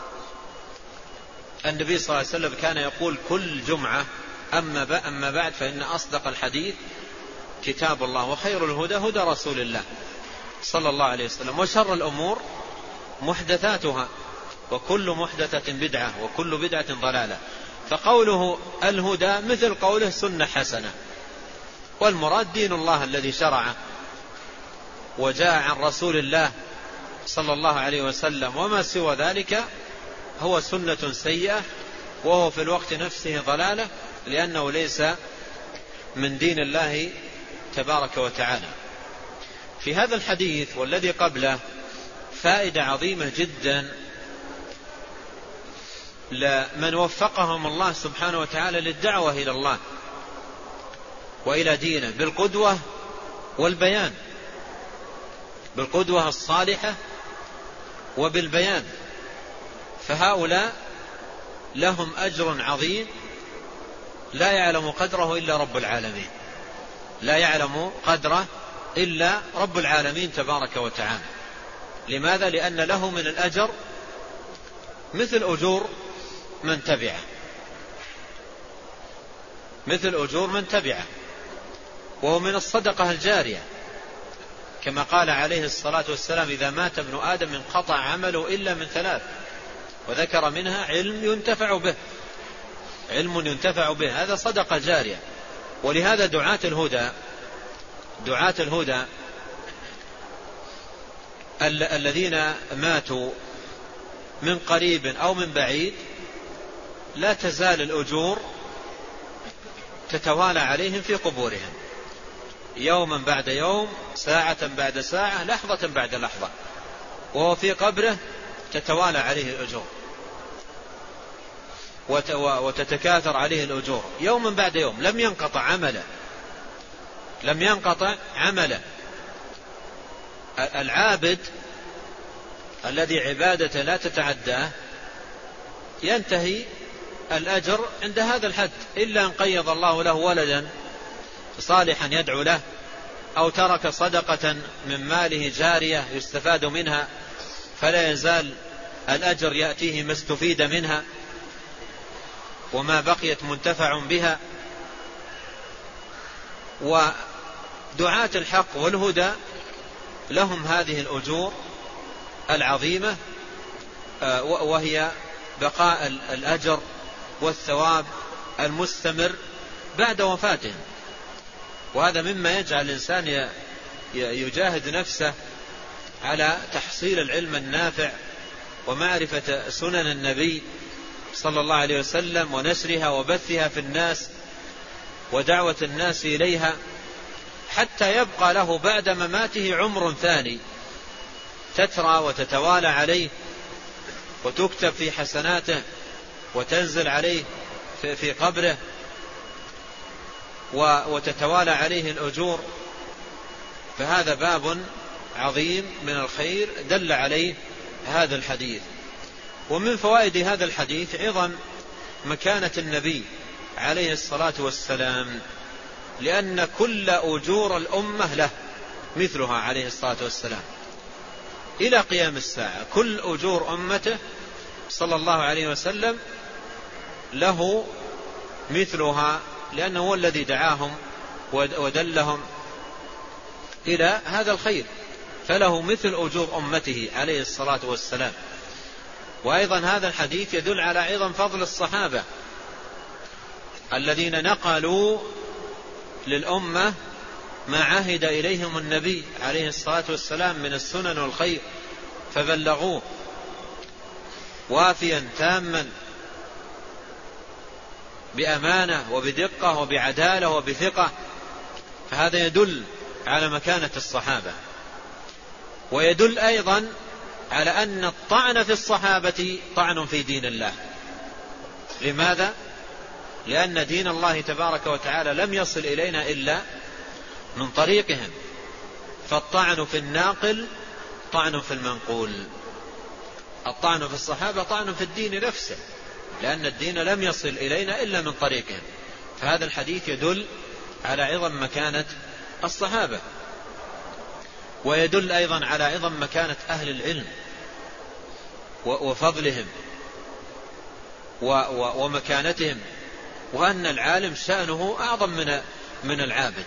النبي صلى الله عليه وسلم كان يقول كل جمعة أما بعد فإن أصدق الحديث كتاب الله، وخير الهدى هدى رسول الله صلى الله عليه وسلم، وشر الأمور محدثاتها، وكل محدثة بدعة، وكل بدعة ضلالة. فقوله الهدى مثل قوله سنة حسنة، والمراد دين الله الذي شرعه وجاء عن رسول الله صلى الله عليه وسلم، وما سوى ذلك هو سنة سيئة، وهو في الوقت نفسه ضلالة، لأنه ليس من دين الله تبارك وتعالى. في هذا الحديث والذي قبله فائدة عظيمة جدا لمن وفقهم الله سبحانه وتعالى للدعوة إلى الله وإلى دينه بالقدوة والبيان، بالقدوة الصالحة وبالبيان. فهؤلاء لهم أجر عظيم لا يعلم قدره إلا رب العالمين، لا يعلم قدره إلا رب العالمين تبارك وتعالى. لماذا؟ لأن له من الأجر مثل أجور من تبعه، مثل أجور من تبعه، وهو من الصدقة الجارية، كما قال عليه الصلاة والسلام إذا مات ابن آدم انقطع عمله إلا من ثلاث، وذكر منها علم ينتفع به، علم ينتفع به، هذا صدقة جارية. ولهذا دعاة الهدى الذين ماتوا من قريب أو من بعيد لا تزال الأجور تتوالى عليهم في قبورهم يوما بعد يوم، ساعة بعد ساعة، لحظة بعد لحظة، وهو في قبره تتوالى عليه الأجور وتتكاثر عليه الأجور يوما بعد يوم، لم ينقطع عمله. العابد الذي عبادته لا تتعداه ينتهي الأجر عند هذا الحد، إلا أن قيض الله له ولدا صالحا يدعو له، أو ترك صدقة من ماله جارية يستفاد منها، فلا يزال الأجر يأتيه ما استفيد منها وما بقيت منتفع بها. ودعاة الحق والهدى لهم هذه الأجور العظيمة، وهي بقاء الأجر والثواب المستمر بعد وفاتهم. وهذا مما يجعل الإنسان يجاهد نفسه على تحصيل العلم النافع ومعرفة سنن النبي صلى الله عليه وسلم ونشرها وبثها في الناس ودعوة الناس إليها، حتى يبقى له بعد مماته عمر ثاني تترى وتتوالى عليه وتكتب في حسناته وتنزل عليه في قبره وتتوالى عليه الأجور. فهذا باب عظيم من الخير دل عليه هذا الحديث. ومن فوائد هذا الحديث عظم مكانة النبي عليه الصلاة والسلام، لأن كل أجور الأمة له مثلها عليه الصلاة والسلام إلى قيام الساعة. كل أجور أمته صلى الله عليه وسلم له مثلها، لأنه هو الذي دعاهم ودلهم إلى هذا الخير، فله مثل أجور أمته عليه الصلاة والسلام. وأيضا هذا الحديث يدل على عظم فضل الصحابة الذين نقلوا للأمة ما عهد إليهم النبي عليه الصلاة والسلام من السنن والخير، فبلغوه وافيا تاما بأمانة وبدقة وبعدالة وبثقة. فهذا يدل على مكانة الصحابة، ويدل أيضا على أن الطعن في الصحابة طعن في دين الله. لماذا؟ لأن دين الله تبارك وتعالى لم يصل إلينا إلا من طريقهم، فالطعن في الناقل طعن في المنقول. الطعن في الصحابة طعن في الدين نفسه، لأن الدين لم يصل إلينا إلا من طريقهم. فهذا الحديث يدل على عظم مكانة الصحابة، ويدل أيضا على عظم مكانة أهل العلم وفضلهم ومكانتهم، وأن العالم شأنه أعظم من العابد.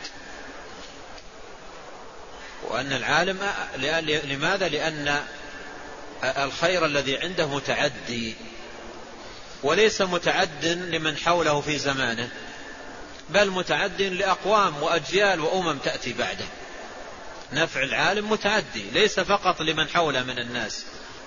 وأن العالم لماذا؟ لأن الخير الذي عنده متعدي، وليس متعد لمن حوله في زمانه، بل متعد لأقوام وأجيال وأمم تأتي بعده. نفع العالم متعدي ليس فقط لمن حوله من الناس.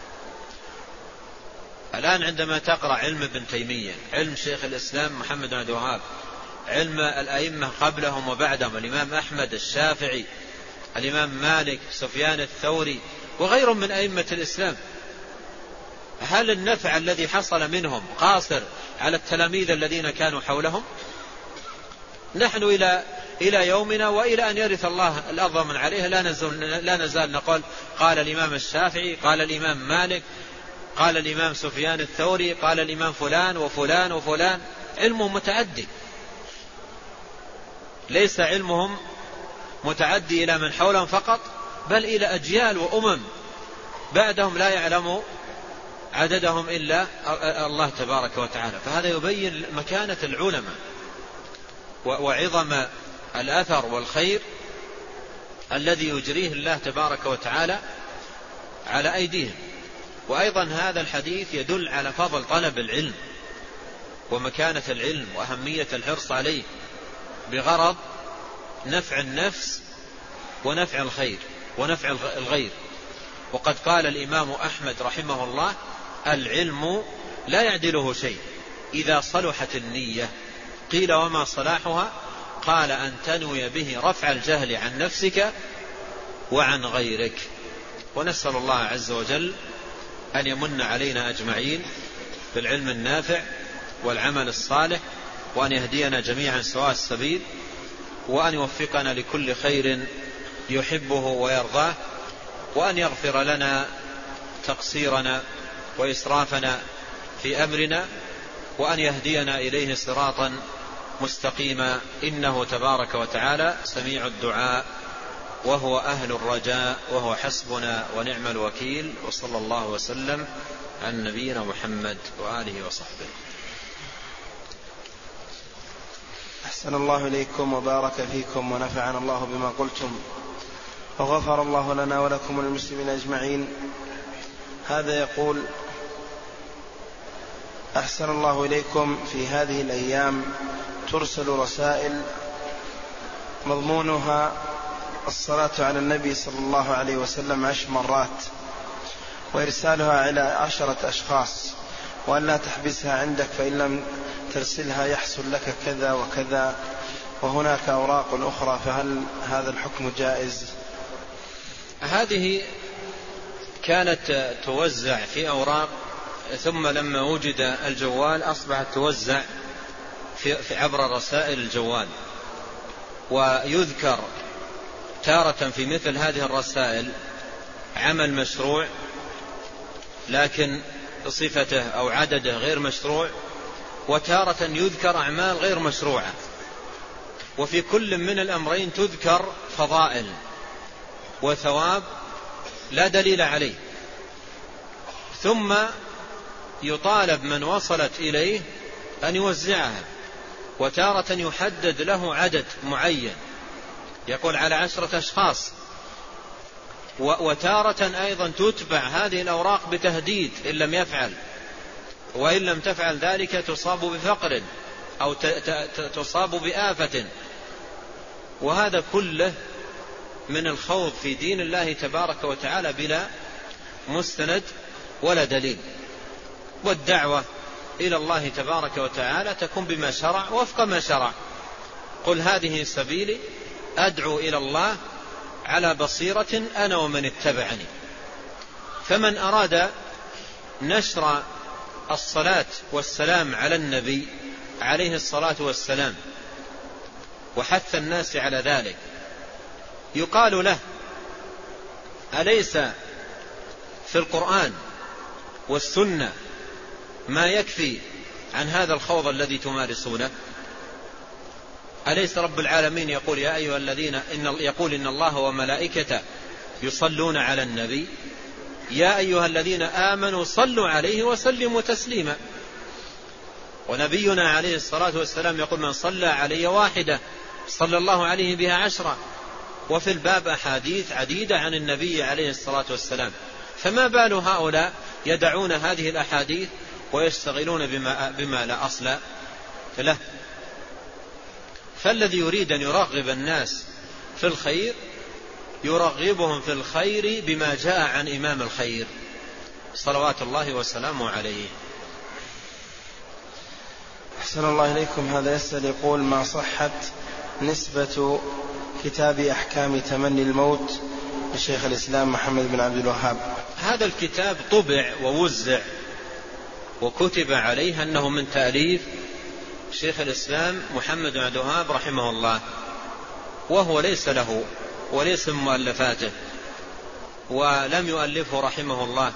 الآن عندما تقرأ علم ابن تيمية، علم شيخ الإسلام محمد بن عبد الوهاب، علم الأئمة قبلهم وبعدهم، الإمام أحمد، الشافعي، الإمام مالك، سفيان الثوري، وغيرهم من أئمة الإسلام، هل النفع الذي حصل منهم قاصر على التلاميذ الذين كانوا حولهم؟ نحن إلى يومنا وإلى أن يرث الله الأرض من عليها لا نزال نقول قال الإمام الشافعي، قال الإمام مالك، قال الإمام سفيان الثوري، قال الإمام فلان وفلان وفلان. علمهم متعدي، ليس علمهم متعدي إلى من حولهم فقط، بل إلى أجيال وأمم بعدهم لا يعلم عددهم إلا الله تبارك وتعالى. فهذا يبين مكانة العلماء وعظم الأثر والخير الذي يجريه الله تبارك وتعالى على أيديهم. وأيضا هذا الحديث يدل على فضل طلب العلم ومكانة العلم وأهمية الحرص عليه بغرض نفع النفس ونفع الخير ونفع الغير. وقد قال الإمام أحمد رحمه الله: العلم لا يعدله شيء إذا صلحت النية. قيل: وما صلاحها؟ قال: أن تنوي به رفع الجهل عن نفسك وعن غيرك. ونسأل الله عز وجل أن يمن علينا أجمعين بالعلم النافع والعمل الصالح، وأن يهدينا جميعا سواء السبيل، وأن يوفقنا لكل خير يحبه ويرضاه، وأن يغفر لنا تقصيرنا وإسرافنا في أمرنا، وأن يهدينا إليه صراطا مستقيما، إنه تبارك وتعالى سميع الدعاء وهو أهل الرجاء وهو حسبنا ونعم الوكيل. وصلى الله وسلم عن نبينا محمد وآله وصحبه. أحسن الله إليكم وبارك فيكم ونفعنا الله بما قلتم، وغفر الله لنا ولكم وللمسلمين أجمعين. هذا يقول: أحسن الله إليكم، في هذه الأيام ترسل رسائل مضمونها الصلاة على النبي صلى الله عليه وسلم 10 مرات، وإرسالها إلى 10 أشخاص، وأن لا تحبسها عندك، فإن لم ترسلها يحصل لك كذا وكذا، وهناك أوراق أخرى، فهل هذا الحكم جائز؟ هذه كانت توزع في أوراق، ثم لما وجد الجوال أصبحت توزع في عبر رسائل الجوال، ويذكر تارة في مثل هذه الرسائل عمل مشروع لكن صفته أو عدده غير مشروع، وتارة يذكر أعمال غير مشروعة، وفي كل من الأمرين تذكر فضائل وثواب لا دليل عليه، ثم يطالب من وصلت إليه أن يوزعها، وتارة يحدد له عدد معين يقول على 10 أشخاص، وتارة أيضا تتبع هذه الأوراق بتهديد إن لم يفعل، وإن لم تفعل ذلك تصاب بفقر أو تصاب بآفة. وهذا كله من الخوض في دين الله تبارك وتعالى بلا مستند ولا دليل. والدعوة إلى الله تبارك وتعالى تكون بما شرع وفق ما شرع. قل هذه سبيلي أدعو إلى الله على بصيرة أنا ومن اتبعني. فمن أراد نشر الصلاة والسلام على النبي عليه الصلاة والسلام وحث الناس على ذلك، يقال له: أليس في القرآن والسنة ما يكفي عن هذا الخوض الذي تمارسونه؟ أليس رب العالمين يقول يا أيها الذين يقول إن الله وملائكته يصلون على النبي يا أيها الذين آمنوا صلوا عليه وسلموا تسليما. ونبينا عليه الصلاة والسلام يقول من صلى علي واحدة صلى الله عليه بها 10. وفي الباب أحاديث عديدة عن النبي عليه الصلاة والسلام، فما بال هؤلاء يدعون هذه الأحاديث ويشتغلون بما لا أصل له؟ فالذي يريد أن يرغب الناس في الخير يرغبهم في الخير بما جاء عن إمام الخير صلوات الله وسلامه عليه. أحسن الله إليكم. هذا يسأل يقول: ما صحت نسبة كتاب أحكام تمني الموت لشيخ الإسلام محمد بن عبد الوهاب؟ هذا الكتاب طبع ووزع وكتب عليه أنه من تأليف شيخ الإسلام محمد بن عبد الوهاب رحمه الله، وهو ليس له وليس من مؤلفاته، ولم يؤلفه رحمه الله،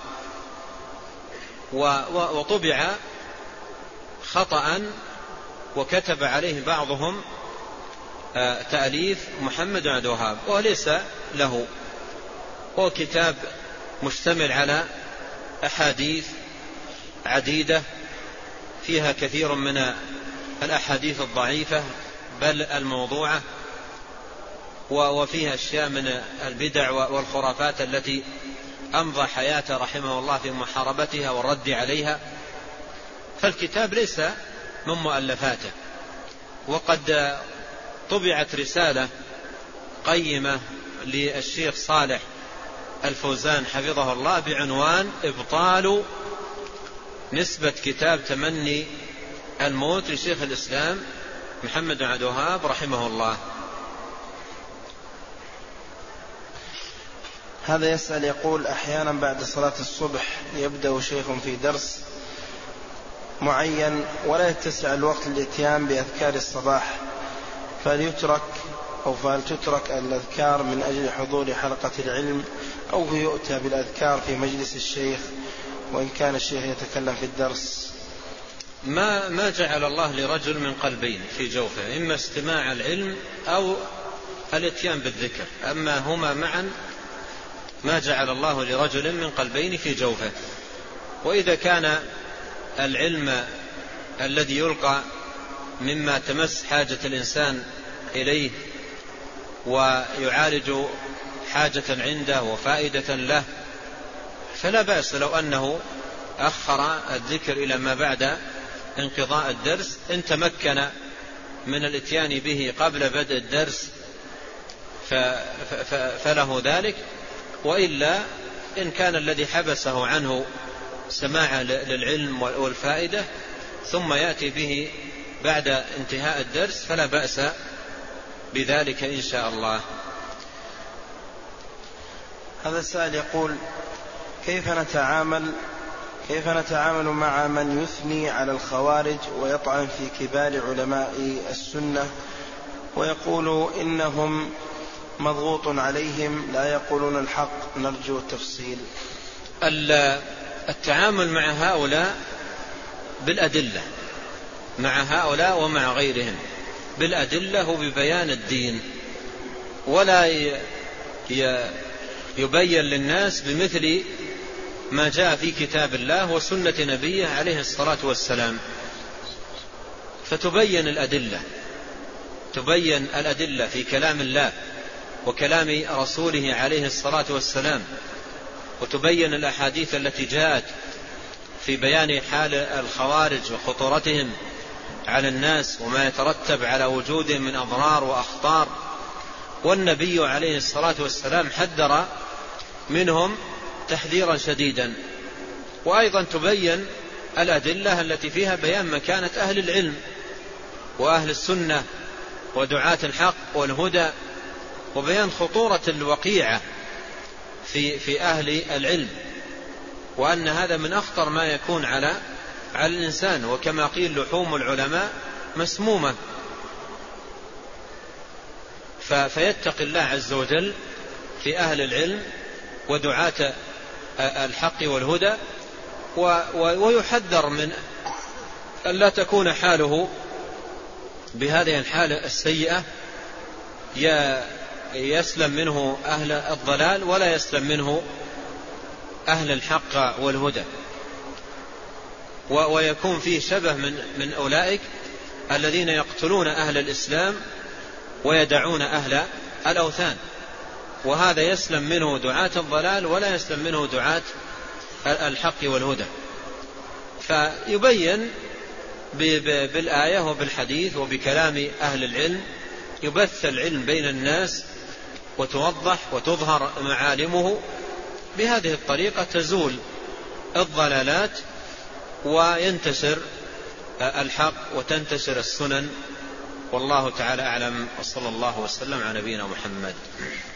وطبع خطأ وكتب عليه بعضهم تأليف محمد بن عبد الوهاب وليس له. هو كتاب مشتمل على أحاديث عديدة فيها كثير من الأحاديث الضعيفة بل الموضوعة، وفيها أشياء من البدع والخرافات التي أمضى حياته رحمه الله في محاربتها والرد عليها. فالكتاب ليس من مؤلفاته. وقد طبعت رسالة قيمة للشيخ صالح الفوزان حفظه الله بعنوان إبطال نسبة كتاب تمني الموت لشيخ الإسلام محمد بن عبد الوهاب رحمه الله. هذا يسأل يقول: أحيانا بعد صلاة الصبح يبدأ شيخ في درس معين ولا يتسع الوقت للإتيان بأذكار الصباح، فهل تترك الأذكار من أجل حضور حلقة العلم، أو يؤتى بالأذكار في مجلس الشيخ وإن كان الشيخ يتكلم في الدرس؟ ما جعل الله لرجل من قلبين في جوفه، إما استماع العلم أو الاتيان بالذكر، أما هما معا ما جعل الله لرجل من قلبين في جوفه. وإذا كان العلم الذي يلقى مما تمس حاجة الإنسان إليه ويعالج حاجة عنده وفائدة له فلا بأس لو أنه أخر الذكر إلى ما بعد انقضاء الدرس، إن تمكن من الاتيان به قبل بدء الدرس فله ذلك، وإلا إن كان الذي حبسه عنه سماع للعلم والفائدة ثم يأتي به بعد انتهاء الدرس فلا بأس بذلك إن شاء الله. هذا السائل يقول: كيف نتعامل مع من يثني على الخوارج ويطعن في كبار علماء السنة ويقول إنهم مضغوط عليهم لا يقولون الحق؟ نرجو التفصيل. التعامل مع هؤلاء بالأدلة، مع هؤلاء ومع غيرهم بالأدلة وببيان الدين، ولا يبين للناس بمثل ما جاء في كتاب الله وسنة نبيه عليه الصلاة والسلام. فتبين الأدلة، تبين الأدلة في كلام الله وكلام رسوله عليه الصلاة والسلام، وتبين الأحاديث التي جاءت في بيان حال الخوارج وخطورتهم على الناس وما يترتب على وجودهم من أضرار وأخطار. والنبي عليه الصلاة والسلام حذر منهم تحذيرا شديدا. وأيضا تبين الأدلة التي فيها بيان مكانة أهل العلم وأهل السنة ودعاة الحق والهدى، وبيان خطورة الوقيعة في أهل العلم، وأن هذا من أخطر ما يكون على الإنسان. وكما قيل: لحوم العلماء مسمومة. فيتق الله عز وجل في أهل العلم ودعاة الحق والهدى، ويحذر من أن لا تكون حاله بهذه الحالة السيئة يسلم منه أهل الضلال ولا يسلم منه أهل الحق والهدى، ويكون فيه شبه من أولئك الذين يقتلون أهل الإسلام ويدعون أهل الأوثان. وهذا يسلم منه دعاة الضلال ولا يسلم منه دعاة الحق والهدى. فيبين بالآية وبالحديث وبكلام أهل العلم، يبث العلم بين الناس وتوضح وتظهر معالمه. بهذه الطريقة تزول الضلالات وينتشر الحق وتنتشر السنن. والله تعالى أعلم، وصلى الله وسلم على نبينا محمد.